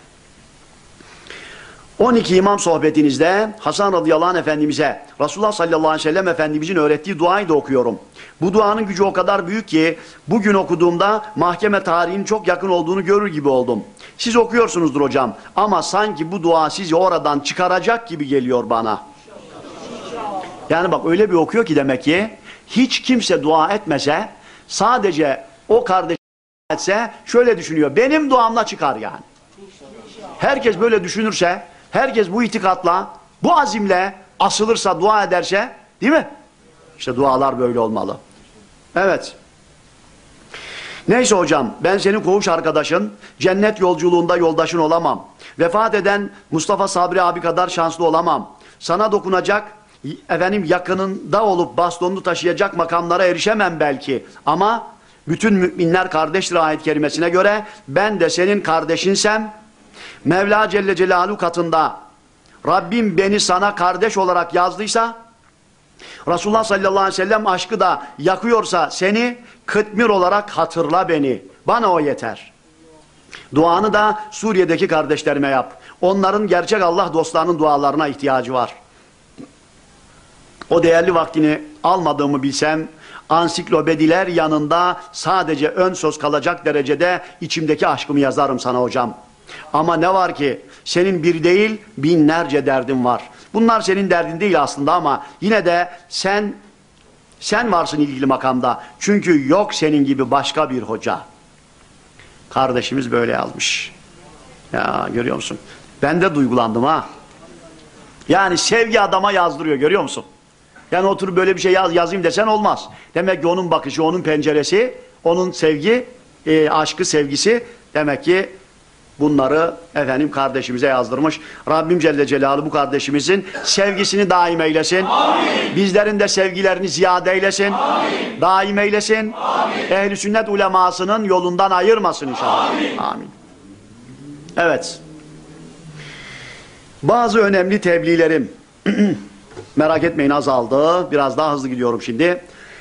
on iki imam sohbetinizde Hasan radıyallahu anh Efendimiz'e Resulullah sallallahu aleyhi ve sellem Efendimiz'in öğrettiği duayı da okuyorum. Bu duanın gücü o kadar büyük ki bugün okuduğumda mahkeme tarihinin çok yakın olduğunu görür gibi oldum. Siz okuyorsunuzdur hocam ama sanki bu dua sizi oradan çıkaracak gibi geliyor bana. Yani bak öyle bir okuyor ki demek ki hiç kimse dua etmese, sadece o kardeş etse şöyle düşünüyor. Benim duamla çıkar yani. Herkes böyle düşünürse, herkes bu itikatla, bu azimle asılırsa, dua ederse, değil mi? İşte dualar böyle olmalı. Evet. Neyse hocam, ben senin koğuş arkadaşın, cennet yolculuğunda yoldaşın olamam. Vefat eden Mustafa Sabri abi kadar şanslı olamam. Sana dokunacak, efendim yakınında olup bastonunu taşıyacak makamlara erişemem belki. Ama bütün müminler kardeştir ayet-i kerimesine göre ben de senin kardeşinsem, Mevla Celle Celaluhu katında Rabbim beni sana kardeş olarak yazdıysa, Resulullah sallallahu aleyhi ve sellem aşkı da yakıyorsa seni, kıtmir olarak hatırla beni. Bana o yeter. Duanı da Suriye'deki kardeşlerime yap. Onların gerçek Allah dostlarının dualarına ihtiyacı var. O değerli vaktini almadığımı bilsem, ansiklopediler yanında sadece ön söz kalacak derecede içimdeki aşkımı yazarım sana hocam. Ama ne var ki senin bir değil binlerce derdin var. Bunlar senin derdin değil aslında ama yine de sen sen varsın ilgili makamda. Çünkü yok senin gibi başka bir hoca. Kardeşimiz böyle yazmış. Ya görüyor musun? Ben de duygulandım ha. Yani sevgi adama yazdırıyor, görüyor musun? Yani oturup böyle bir şey yaz, yazayım desen olmaz. Demek ki onun bakışı, onun penceresi, onun sevgi, e, aşkı, sevgisi demek ki bunları efendim kardeşimize yazdırmış. Rabbim Celle Celaluhu bu kardeşimizin sevgisini daim eylesin. Amin. Bizlerin de sevgilerini ziyade eylesin. Amin. Daim eylesin. Ehl-i sünnet ulemasının yolundan ayırmasın inşallah. Amin. Amin. Evet. Bazı önemli tebliğlerim merak etmeyin azaldı. Biraz daha hızlı gidiyorum şimdi.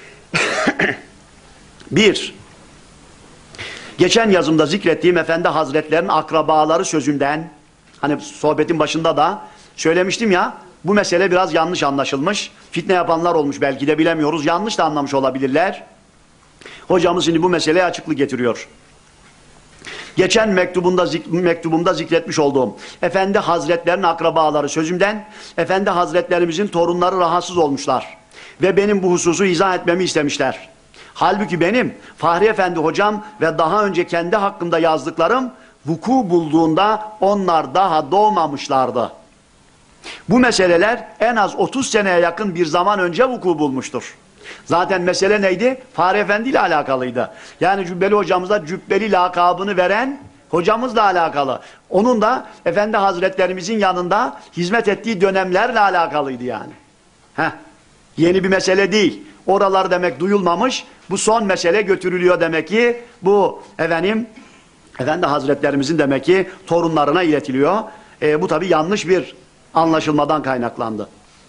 Bir, geçen yazımda zikrettiğim Efendi Hazretlerinin akrabaları sözünden, hani sohbetin başında da söylemiştim ya, bu mesele biraz yanlış anlaşılmış. Fitne yapanlar olmuş belki de, bilemiyoruz. Yanlış da anlamış olabilirler. Hocamız şimdi bu meseleye açıklık getiriyor. Geçen mektubunda, zik mektubumda zikretmiş olduğum Efendi Hazretlerinin akrabaları sözümden, Efendi Hazretlerimizin torunları rahatsız olmuşlar. Ve benim bu hususu izah etmemi istemişler. Halbuki benim Fahri Efendi hocam ve daha önce kendi hakkında yazdıklarım vuku bulduğunda onlar daha doğmamışlardı. Bu meseleler en az otuz seneye yakın bir zaman önce vuku bulmuştur. Zaten mesele neydi? Fahri Efendi ile alakalıydı. Yani Cübbeli hocamıza Cübbeli lakabını veren hocamızla alakalı. Onun da Efendi Hazretlerimizin yanında hizmet ettiği dönemlerle alakalıydı yani. Heh. Yeni bir mesele değil. Oralar demek duyulmamış. Bu son mesele götürülüyor demek ki. Bu efendim Efendi Hazretlerimizin demek ki torunlarına iletiliyor. E, bu tabi yanlış bir anlaşılmadan kaynaklandı.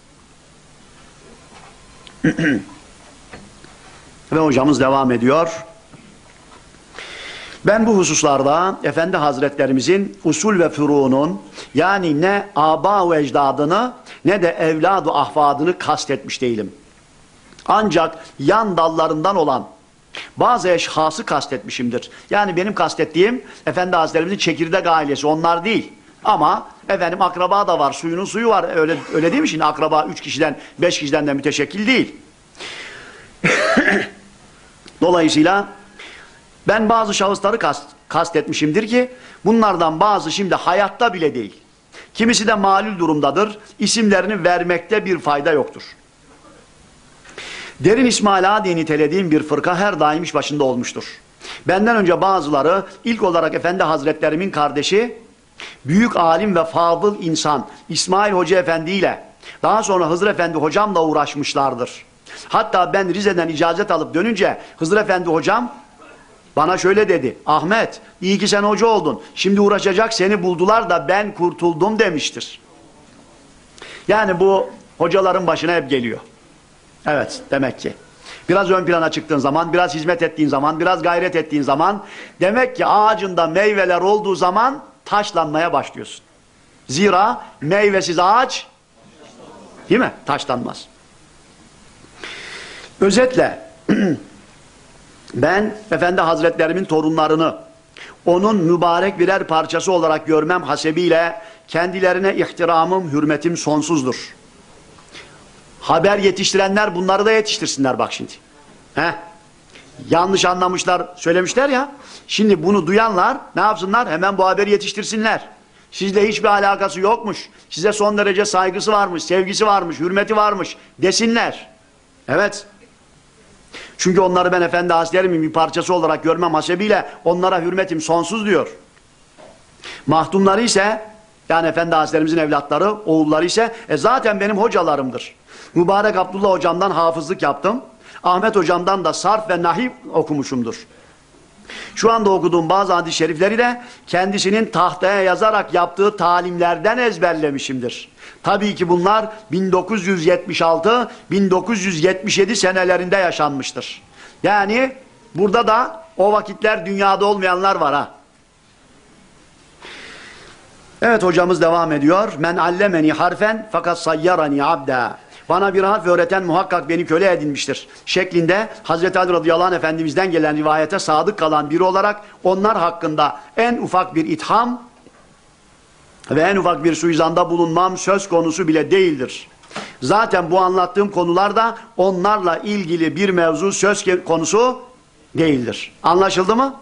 Ve hocamız devam ediyor. Ben bu hususlarda Efendi Hazretlerimizin usul ve furuğunun, yani ne aba ve ecdadını ne de evladu ahvadını kastetmiş değilim. Ancak yan dallarından olan bazı eşhası kastetmişimdir. Yani benim kastettiğim Efendi Hazretlerimizin çekirdek ailesi, onlar değil. Ama efendim akraba da var, suyunun suyu var. Öyle, öyle değil mi şimdi? Akraba üç kişiden, beş kişiden de müteşekkil değil. Dolayısıyla ben bazı şahısları kast, kastetmişimdir ki bunlardan bazı şimdi hayatta bile değil. Kimisi de malul durumdadır. İsimlerini vermekte bir fayda yoktur. Derin İsmail diye nitelediğim bir fırka her daim iş başında olmuştur. Benden önce bazıları ilk olarak Efendi Hazretlerimin kardeşi, büyük alim ve fadıl insan İsmail Hoca Efendi ile daha sonra Hızır Efendi hocamla uğraşmışlardır. Hatta ben Rize'den icazet alıp dönünce Hızır Efendi hocam bana şöyle dedi: Ahmet, iyi ki sen hoca oldun. Şimdi uğraşacak seni buldular da ben kurtuldum demiştir. Yani bu hocaların başına hep geliyor. Evet, demek ki. Biraz ön plana çıktığın zaman, biraz hizmet ettiğin zaman, biraz gayret ettiğin zaman, demek ki ağacında meyveler olduğu zaman taşlanmaya başlıyorsun. Zira meyvesiz ağaç, değil mi? Taşlanmaz. Özetle ben Efendi Hazretlerimin torunlarını onun mübarek birer parçası olarak görmem hasebiyle kendilerine ihtiramım, hürmetim sonsuzdur. Haber yetiştirenler bunları da yetiştirsinler bak şimdi. Heh. Yanlış anlamışlar, söylemişler ya. Şimdi bunu duyanlar ne yapsınlar? Hemen bu haberi yetiştirsinler. Sizle hiçbir alakası yokmuş. Size son derece saygısı varmış, sevgisi varmış, hürmeti varmış desinler. Evet. Çünkü onları ben Efendi Hazretlerimin bir parçası olarak görmem hasebiyle onlara hürmetim sonsuz diyor. Mahdumları ise, yani Efendi Hazretlerimizin evlatları, oğulları ise e zaten benim hocalarımdır. Mübarek Abdullah hocamdan hafızlık yaptım. Ahmet hocamdan da sarf ve nahiv okumuşumdur. Şu anda okuduğum bazı hadis-i şerifleri de kendisinin tahtaya yazarak yaptığı talimlerden ezberlemişimdir. Tabii ki bunlar bin dokuz yüz yetmiş altı bin dokuz yüz yetmiş yedi senelerinde yaşanmıştır. Yani burada da o vakitler dünyada olmayanlar var ha. Evet, hocamız devam ediyor. Men allemeni harfen fakat sayyarani abda. Bana bir harf öğreten muhakkak beni köle edinmiştir şeklinde Hazreti Ali radıyallahu anh Efendimiz'den gelen rivayete sadık kalan biri olarak onlar hakkında en ufak bir itham ve en ufak bir suizanda bulunmam söz konusu bile değildir. Zaten bu anlattığım konularda onlarla ilgili bir mevzu söz konusu değildir. Anlaşıldı mı?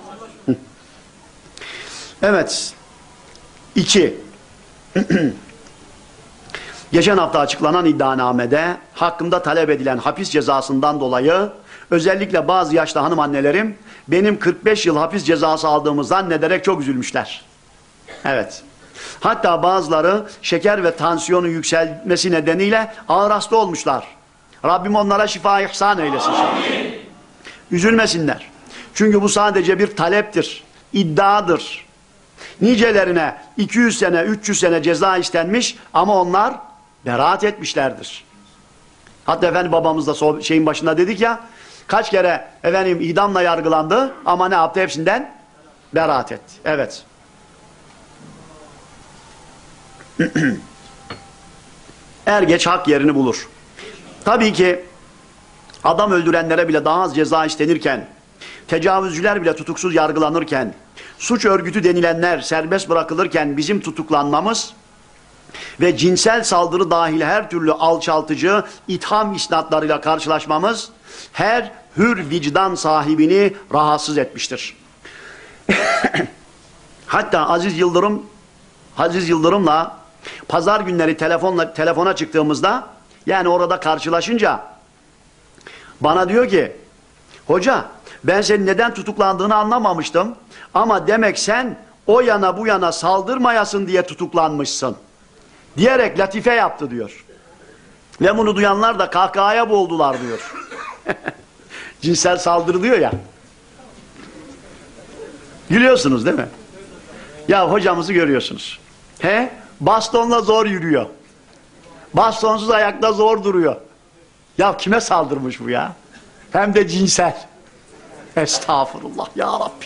Evet. İki. Geçen hafta açıklanan iddianamede hakkımda talep edilen hapis cezasından dolayı özellikle bazı yaşlı hanım annelerim benim kırk beş yıl hapis cezası aldığımı zannederek çok üzülmüşler. Evet. Hatta bazıları şeker ve tansiyonu yükselmesi nedeniyle ağır hasta olmuşlar. Rabbim onlara şifa ihsan eylesin. Amin. Üzülmesinler. Çünkü bu sadece bir taleptir, iddiadır. Nicelerine iki yüz sene, üç yüz sene ceza istenmiş ama onlar beraat etmişlerdir. Hatta efendim babamız da şeyin başında dedik ya, kaç kere efendim idamla yargılandı ama ne yaptı? Hepsinden beraat etti. Evet. Er geç hak yerini bulur. Tabii ki adam öldürenlere bile daha az ceza istenirken, tecavüzcüler bile tutuksuz yargılanırken, suç örgütü denilenler serbest bırakılırken bizim tutuklanmamız ve cinsel saldırı dahil her türlü alçaltıcı itham isnatlarıyla karşılaşmamız her hür vicdan sahibini rahatsız etmiştir. Hatta Aziz Yıldırım Aziz Yıldırım'la pazar günleri telefonla telefona çıktığımızda, yani orada karşılaşınca bana diyor ki, hoca ben senin neden tutuklandığını anlamamıştım ama demek sen o yana bu yana saldırmayasın diye tutuklanmışsın diyerek latife yaptı diyor. Ve bunu duyanlar da kahkahaya boğuldular diyor. Cinsel saldırı diyor ya. Gülüyorsunuz değil mi? Ya hocamızı görüyorsunuz. He? Bastonla zor yürüyor. Bastonsuz ayakta zor duruyor. Ya kime saldırmış bu ya? Hem de cinsel. Estağfurullah ya Rabbi.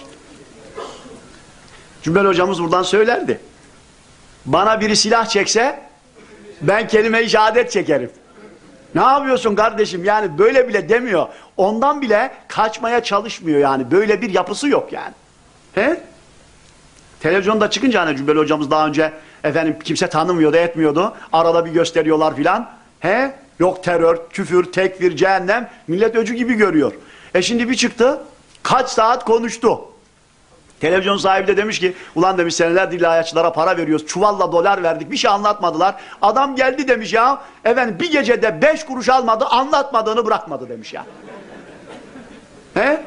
Cümbel hocamız buradan söylerdi. Bana biri silah çekse ben kelime-i şehadet çekerim. Ne yapıyorsun kardeşim? Yani böyle bile demiyor. Ondan bile kaçmaya çalışmıyor yani. Böyle bir yapısı yok yani. He? Televizyonda çıkınca hani Cümbel hocamız daha önce efendim kimse tanımıyordu, etmiyordu. Arada bir gösteriyorlar filan. He? Yok terör, küfür, tekfir, cehennem. Millet öcü gibi görüyor. E şimdi bir çıktı. Kaç saat konuştu. Televizyon sahibi de demiş ki, ulan demiş senelerdir ilahiyatçılara para veriyoruz. Çuvalla dolar verdik. Bir şey anlatmadılar. Adam geldi demiş ya. Efendim bir gecede beş kuruş almadı. Anlatmadığını bırakmadı demiş ya. He?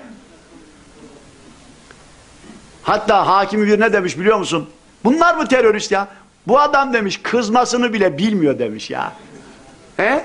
Hatta hakimi bir ne demiş biliyor musun? Bunlar mı terörist ya? Bu adam demiş kızmasını bile bilmiyor demiş ya. He?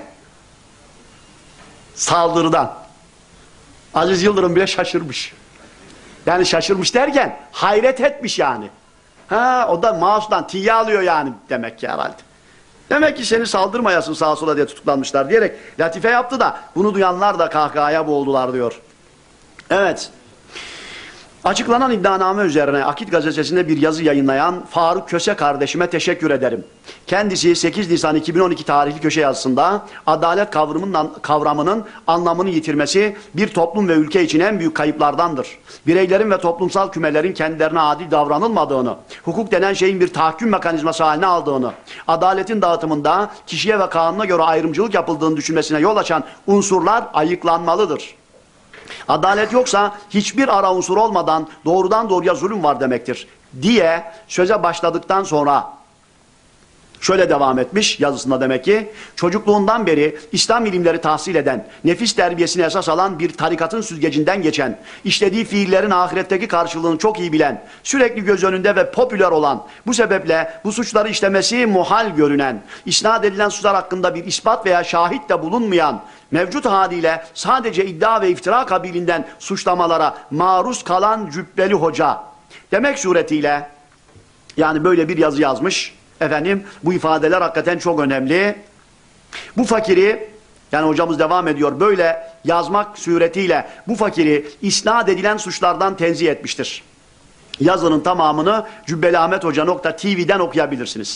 Saldırıdan. Aziz Yıldırım bile şaşırmış. Yani şaşırmış derken hayret etmiş yani. Ha, o da mouse'dan tiye alıyor yani demek ki herhalde. Demek ki seni saldırmayasın sağa sola diye tutuklanmışlar diyerek latife yaptı da bunu duyanlar da kahkahaya boğuldular diyor. Evet. Açıklanan iddianame üzerine Akit gazetesinde bir yazı yayınlayan Faruk Köse kardeşime teşekkür ederim. Kendisi sekiz Nisan iki bin on iki tarihli köşe yazısında adalet kavramının, kavramının anlamını yitirmesi bir toplum ve ülke için en büyük kayıplardandır. Bireylerin ve toplumsal kümelerin kendilerine adil davranılmadığını, hukuk denen şeyin bir tahakküm mekanizması haline aldığını, adaletin dağıtımında kişiye ve kanuna göre ayrımcılık yapıldığını düşünmesine yol açan unsurlar ayıklanmalıdır. Adalet yoksa hiçbir ara unsur olmadan doğrudan doğruya zulüm var demektir diye söze başladıktan sonra şöyle devam etmiş yazısında demek ki çocukluğundan beri İslam ilimleri tahsil eden, nefis terbiyesini esas alan bir tarikatın süzgecinden geçen, işlediği fiillerin ahiretteki karşılığını çok iyi bilen, sürekli göz önünde ve popüler olan, bu sebeple bu suçları işlemesi muhal görünen, isnat edilen suçlar hakkında bir ispat veya şahit de bulunmayan, mevcut haliyle sadece iddia ve iftira kabilinden suçlamalara maruz kalan cübbeli hoca demek suretiyle, yani böyle bir yazı yazmış. Efendim, bu ifadeler hakikaten çok önemli. Bu fakiri, yani hocamız devam ediyor, böyle yazmak suretiyle bu fakiri isnat edilen suçlardan tenzih etmiştir. Yazının tamamını cübbeliahmethoca nokta tv'den okuyabilirsiniz.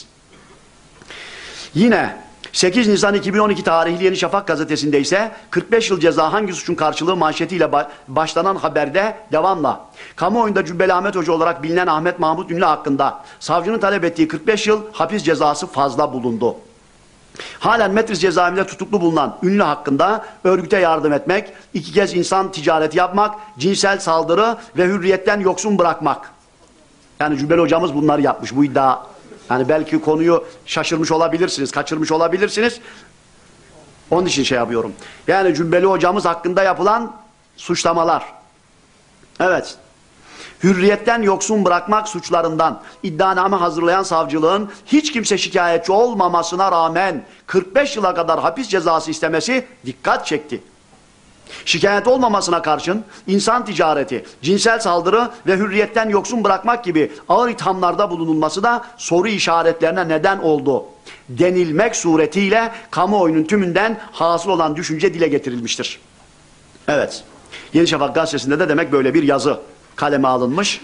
Yine sekiz Nisan iki bin on iki tarihli Yeni Şafak gazetesinde ise kırk beş yıl ceza hangi suçun karşılığı manşetiyle başlanan haberde devamla kamuoyunda Cübbeli Ahmet Hoca olarak bilinen Ahmet Mahmut Ünlü hakkında savcının talep ettiği kırk beş yıl hapis cezası fazla bulundu. Halen Metris cezaevinde tutuklu bulunan Ünlü hakkında örgüte yardım etmek, iki kez insan ticareti yapmak, cinsel saldırı ve hürriyetten yoksun bırakmak. Yani Cübbeli hocamız bunları yapmış, bu iddia. Yani belki konuyu şaşırmış olabilirsiniz, kaçırmış olabilirsiniz. Onun için şey yapıyorum. Yani Cübbeli hocamız hakkında yapılan suçlamalar. Evet. Hürriyetten yoksun bırakmak suçlarından iddianame hazırlayan savcılığın hiç kimse şikayetçi olmamasına rağmen kırk beş yıla kadar hapis cezası istemesi dikkat çekti. Şikayet olmamasına karşın insan ticareti, cinsel saldırı ve hürriyetten yoksun bırakmak gibi ağır ithamlarda bulunulması da soru işaretlerine neden oldu denilmek suretiyle kamuoyunun tümünden hasıl olan düşünce dile getirilmiştir. Evet, Yeni Şafak gazetesinde de demek böyle bir yazı kaleme alınmış.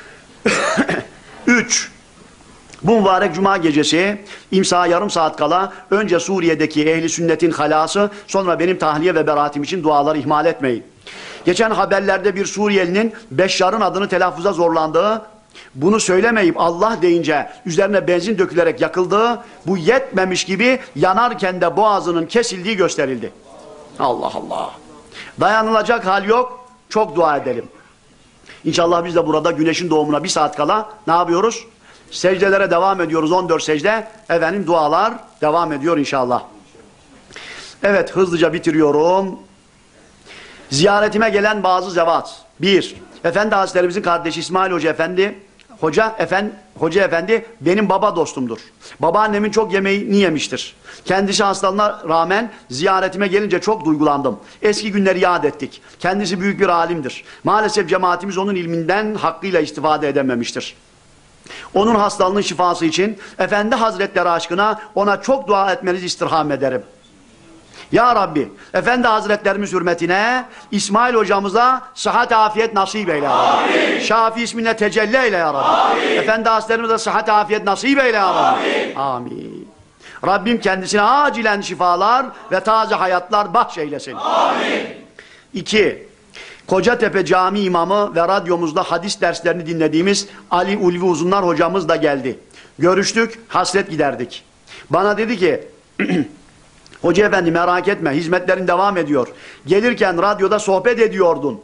üç. Bu mübarek cuma gecesi imsaya yarım saat kala önce Suriye'deki ehli sünnetin halası, sonra benim tahliye ve beraatim için duaları ihmal etmeyin. Geçen haberlerde bir Suriyelinin Beşşar'ın adını telaffuza zorlandığı, bunu söylemeyip Allah deyince üzerine benzin dökülerek yakıldığı, bu yetmemiş gibi yanarken de boğazının kesildiği gösterildi. Allah Allah. Dayanılacak hal yok, çok dua edelim. İnşallah biz de burada güneşin doğumuna bir saat kala ne yapıyoruz? Secdelere devam ediyoruz, on dört secde. Efendim dualar devam ediyor inşallah. Evet, hızlıca bitiriyorum. Ziyaretime gelen bazı zevat. Bir, Efendi Hazretlerimizin kardeşi İsmail Hoca Efendi, Hoca Efendi, Hoca Efendi benim baba dostumdur. Babaannemin çok yemeğini yemiştir. Kendisi hastalığına rağmen ziyaretime gelince çok duygulandım. Eski günleri yad ettik. Kendisi büyük bir alimdir. Maalesef cemaatimiz onun ilminden hakkıyla istifade edememiştir. Onun hastalığının şifası için Efendi Hazretleri aşkına ona çok dua etmenizi istirham ederim. Ya Rabbi, Efendi Hazretlerimiz hürmetine İsmail hocamıza sıhhat afiyet nasip eyle ya Rabbi. Şafi isminle tecelli eyle ya Rabbi. Amin. Efendi Hazretlerimize sıhhat afiyet nasip eyle ya Rabbi. Amin. Amin. Rabbim kendisine acilen şifalar ve taze hayatlar bahşeylesin. Amin. İki. Kocatepe Cami imamı ve radyomuzda hadis derslerini dinlediğimiz Ali Ulvi Uzunlar hocamız da geldi. Görüştük, hasret giderdik. Bana dedi ki, Hoca efendi merak etme, hizmetlerin devam ediyor. Gelirken radyoda sohbet ediyordun.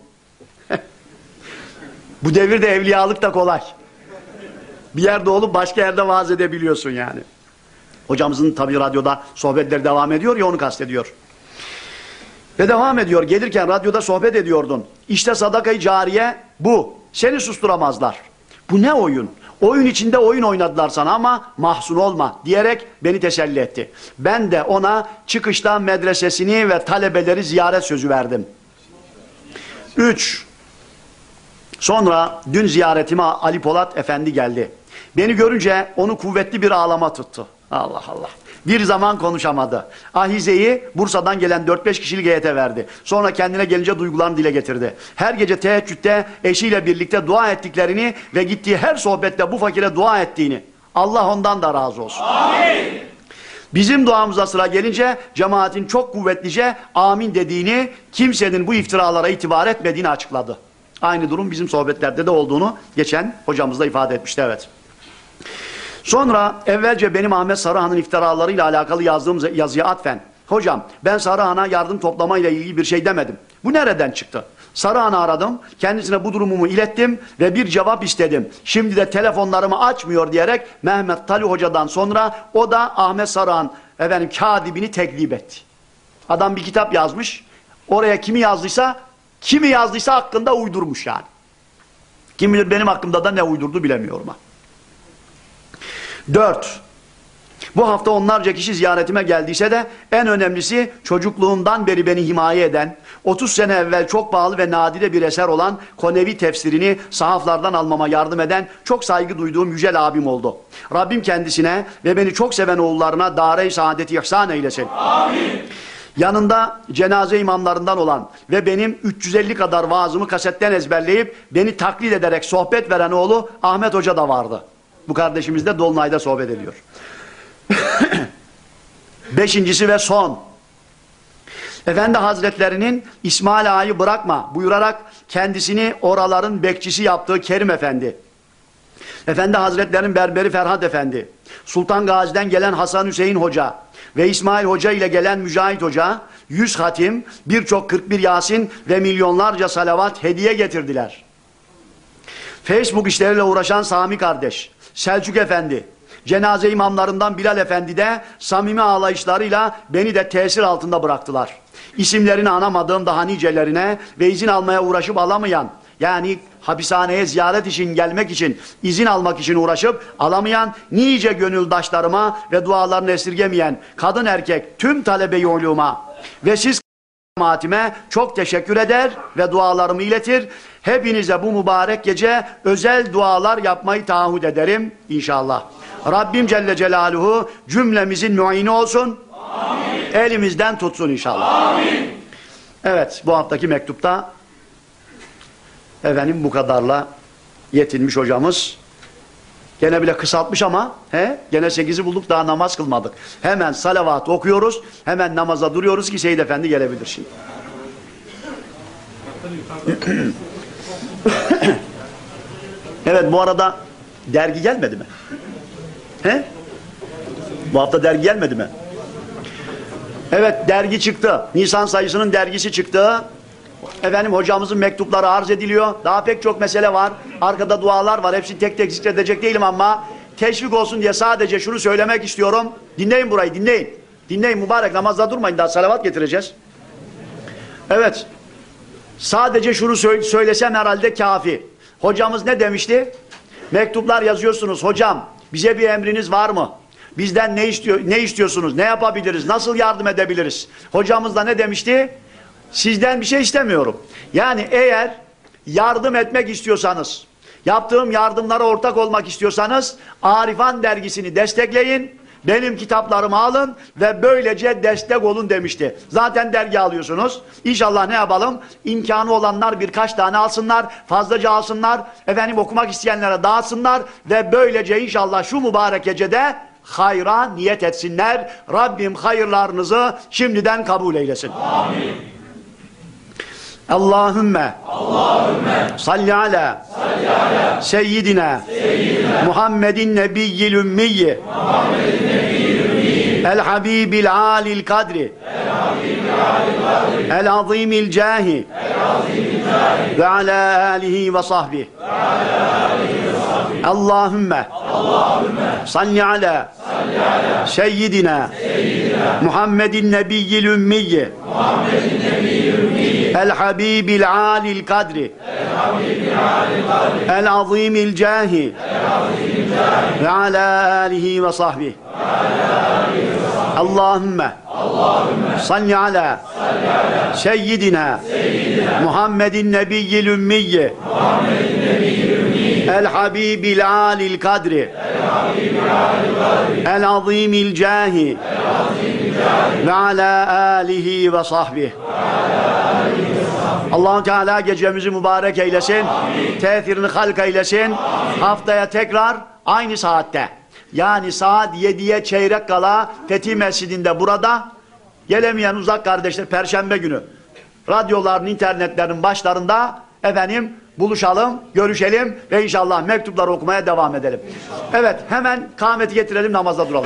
Bu devirde evliyalık da kolay. Bir yerde olup başka yerde vaaz edebiliyorsun yani. Hocamızın tabii radyoda sohbetleri devam ediyor ya, onu kastediyor. Ve devam ediyor. Gelirken radyoda sohbet ediyordun. İşte sadakayı cariye bu. Seni susturamazlar. Bu ne oyun? Oyun içinde oyun oynadılar sana ama mahzun olma diyerek beni teselli etti. Ben de ona çıkışta medresesini ve talebeleri ziyaret sözü verdim. Üç. Sonra dün ziyaretime Ali Polat Efendi geldi. Beni görünce onu kuvvetli bir ağlama tuttu. Allah Allah. Bir zaman konuşamadı. Ahize'yi Bursa'dan gelen dört beş kişilik heyete verdi. Sonra kendine gelince duygularını dile getirdi. Her gece teheccüde eşiyle birlikte dua ettiklerini ve gittiği her sohbette bu fakire dua ettiğini. Allah ondan da razı olsun. Amin. Bizim duamıza sıra gelince cemaatin çok kuvvetlice amin dediğini, kimsenin bu iftiralara itibar etmediğini açıkladı. Aynı durum bizim sohbetlerde de olduğunu geçen hocamız da ifade etmişti. Evet. Sonra evvelce benim Ahmet Sarıhan'ın iftiralarıyla alakalı yazdığım yazıya atfen, hocam ben Sarıhan'a yardım toplamayla ilgili bir şey demedim. Bu nereden çıktı? Sarıhan'ı aradım, kendisine bu durumumu ilettim ve bir cevap istedim. Şimdi de telefonlarımı açmıyor diyerek Mehmet Tali Hoca'dan sonra o da Ahmet Sarıhan efendim kâdibini tekzip etti. Adam bir kitap yazmış, oraya kimi yazdıysa, kimi yazdıysa hakkında uydurmuş yani. Kim bilir benim hakkımda da ne uydurdu bilemiyorum ha. Dört. Bu hafta onlarca kişi ziyaretime geldiyse de en önemlisi çocukluğumdan beri beni himaye eden, otuz sene evvel çok pahalı ve nadide bir eser olan Konevi tefsirini sahaflardan almama yardım eden çok saygı duyduğum Yücel abim oldu. Rabbim kendisine ve beni çok seven oğullarına dâre-i saadeti ihsan eylesin. Amin. Yanında cenaze imamlarından olan ve benim üç yüz elli kadar vaazımı kasetten ezberleyip beni taklit ederek sohbet veren oğlu Ahmet Hoca da vardı. Bu kardeşimiz de Dolunay'da sohbet ediyor. Beşincisi ve son. Efendi Hazretlerinin İsmail Ağa'yı bırakma buyurarak kendisini oraların bekçisi yaptığı Kerim Efendi. Efendi Hazretlerinin berberi Ferhat Efendi. Sultan Gazi'den gelen Hasan Hüseyin Hoca ve İsmail Hoca ile gelen Mücahit Hoca yüz hatim, birçok kırk bir Yasin ve milyonlarca salavat hediye getirdiler. Facebook işleriyle uğraşan Sami kardeş, Selçuk Efendi, cenaze imamlarından Bilal Efendi de samimi ağlayışlarıyla beni de tesir altında bıraktılar. İsimlerini anamadığım daha nicelerine ve izin almaya uğraşıp alamayan, yani hapishaneye ziyaret için gelmek için, izin almak için uğraşıp alamayan nice gönüldaşlarıma ve dualarını esirgemeyen kadın erkek tüm talebe-i ulûma ve siz cemaatime çok teşekkür eder ve dualarımı iletir. Hepinize bu mübarek gece özel dualar yapmayı taahhüt ederim inşallah. Rabbim Celle Celaluhu cümlemizin muayini olsun. Amin. Elimizden tutsun inşallah. Amin. Evet, bu haftaki mektupta efendim bu kadarla yetinmiş hocamız. Gene bile kısaltmış ama he? Gene sekizi bulduk, daha namaz kılmadık. Hemen salavat okuyoruz, hemen namaza duruyoruz ki Seyyid Efendi gelebilir şimdi. Evet, bu arada dergi gelmedi mi? He? Bu hafta dergi gelmedi mi? Evet, dergi çıktı. Nisan sayısının dergisi çıktı. Efendim hocamızın mektupları arz ediliyor. Daha pek çok mesele var. Arkada dualar var. Hepsini tek tek zikredecek değilim ama teşvik olsun diye sadece şunu söylemek istiyorum. Dinleyin burayı, dinleyin. Dinleyin mübarek, namazda durmayın, daha salavat getireceğiz. Evet. Sadece şunu söylesem herhalde kafi. Hocamız ne demişti? Mektuplar yazıyorsunuz. Hocam bize bir emriniz var mı? Bizden ne istiyor, ne istiyorsunuz? Ne yapabiliriz? Nasıl yardım edebiliriz? Hocamız da ne demişti? Sizden bir şey istemiyorum. Yani eğer yardım etmek istiyorsanız, yaptığım yardımlara ortak olmak istiyorsanız Arifan dergisini destekleyin, benim kitaplarımı alın ve böylece destek olun demişti. Zaten dergi alıyorsunuz. İnşallah ne yapalım? İmkanı olanlar birkaç tane alsınlar, fazlaca alsınlar, efendim okumak isteyenlere dağıtsınlar ve böylece inşallah şu mübarek gecede hayra niyet etsinler. Rabbim hayırlarınızı şimdiden kabul eylesin. Amin. Allahümme, Allahümme salli ala, salli ala seyyidina, seyyidina Muhammedin nebiyyil ümmiyyi, Muhammedin nebiyyil ümmiyyi el habibil alil kadri, el habibil alil kadri, el azimil cahi, el azimil cahi ve ala alihi ve sahbihi ve ala alihi ve sahbihi. Allahümme, Allahümme salli ala, salli ala seyyidina, seyyidina Muhammedin nebiyyil ümmiyyi, Muhammedin nebiyyil ümmiyyi el habibil alil kadri, el azimil cahi ve ala alihi ve sahbihi. Allahümme salli ala seyyidina Muhammedin nebiyyil ümmiyyi El habibil alil kadri El azimil cahi ve ala alihi ve sahbihi. Allah-u Teala gecemizi mübarek eylesin. Amin. Tesirini halk eylesin. Amin. Haftaya tekrar aynı saatte. Yani saat yediye çeyrek kala Fethi Mescidi'nde burada. Gelemeyen uzak kardeşler Perşembe günü radyoların, internetlerin başlarında efendim buluşalım, görüşelim ve inşallah mektupları okumaya devam edelim. İnşallah. Evet, hemen kâmeti getirelim, namazda duralım.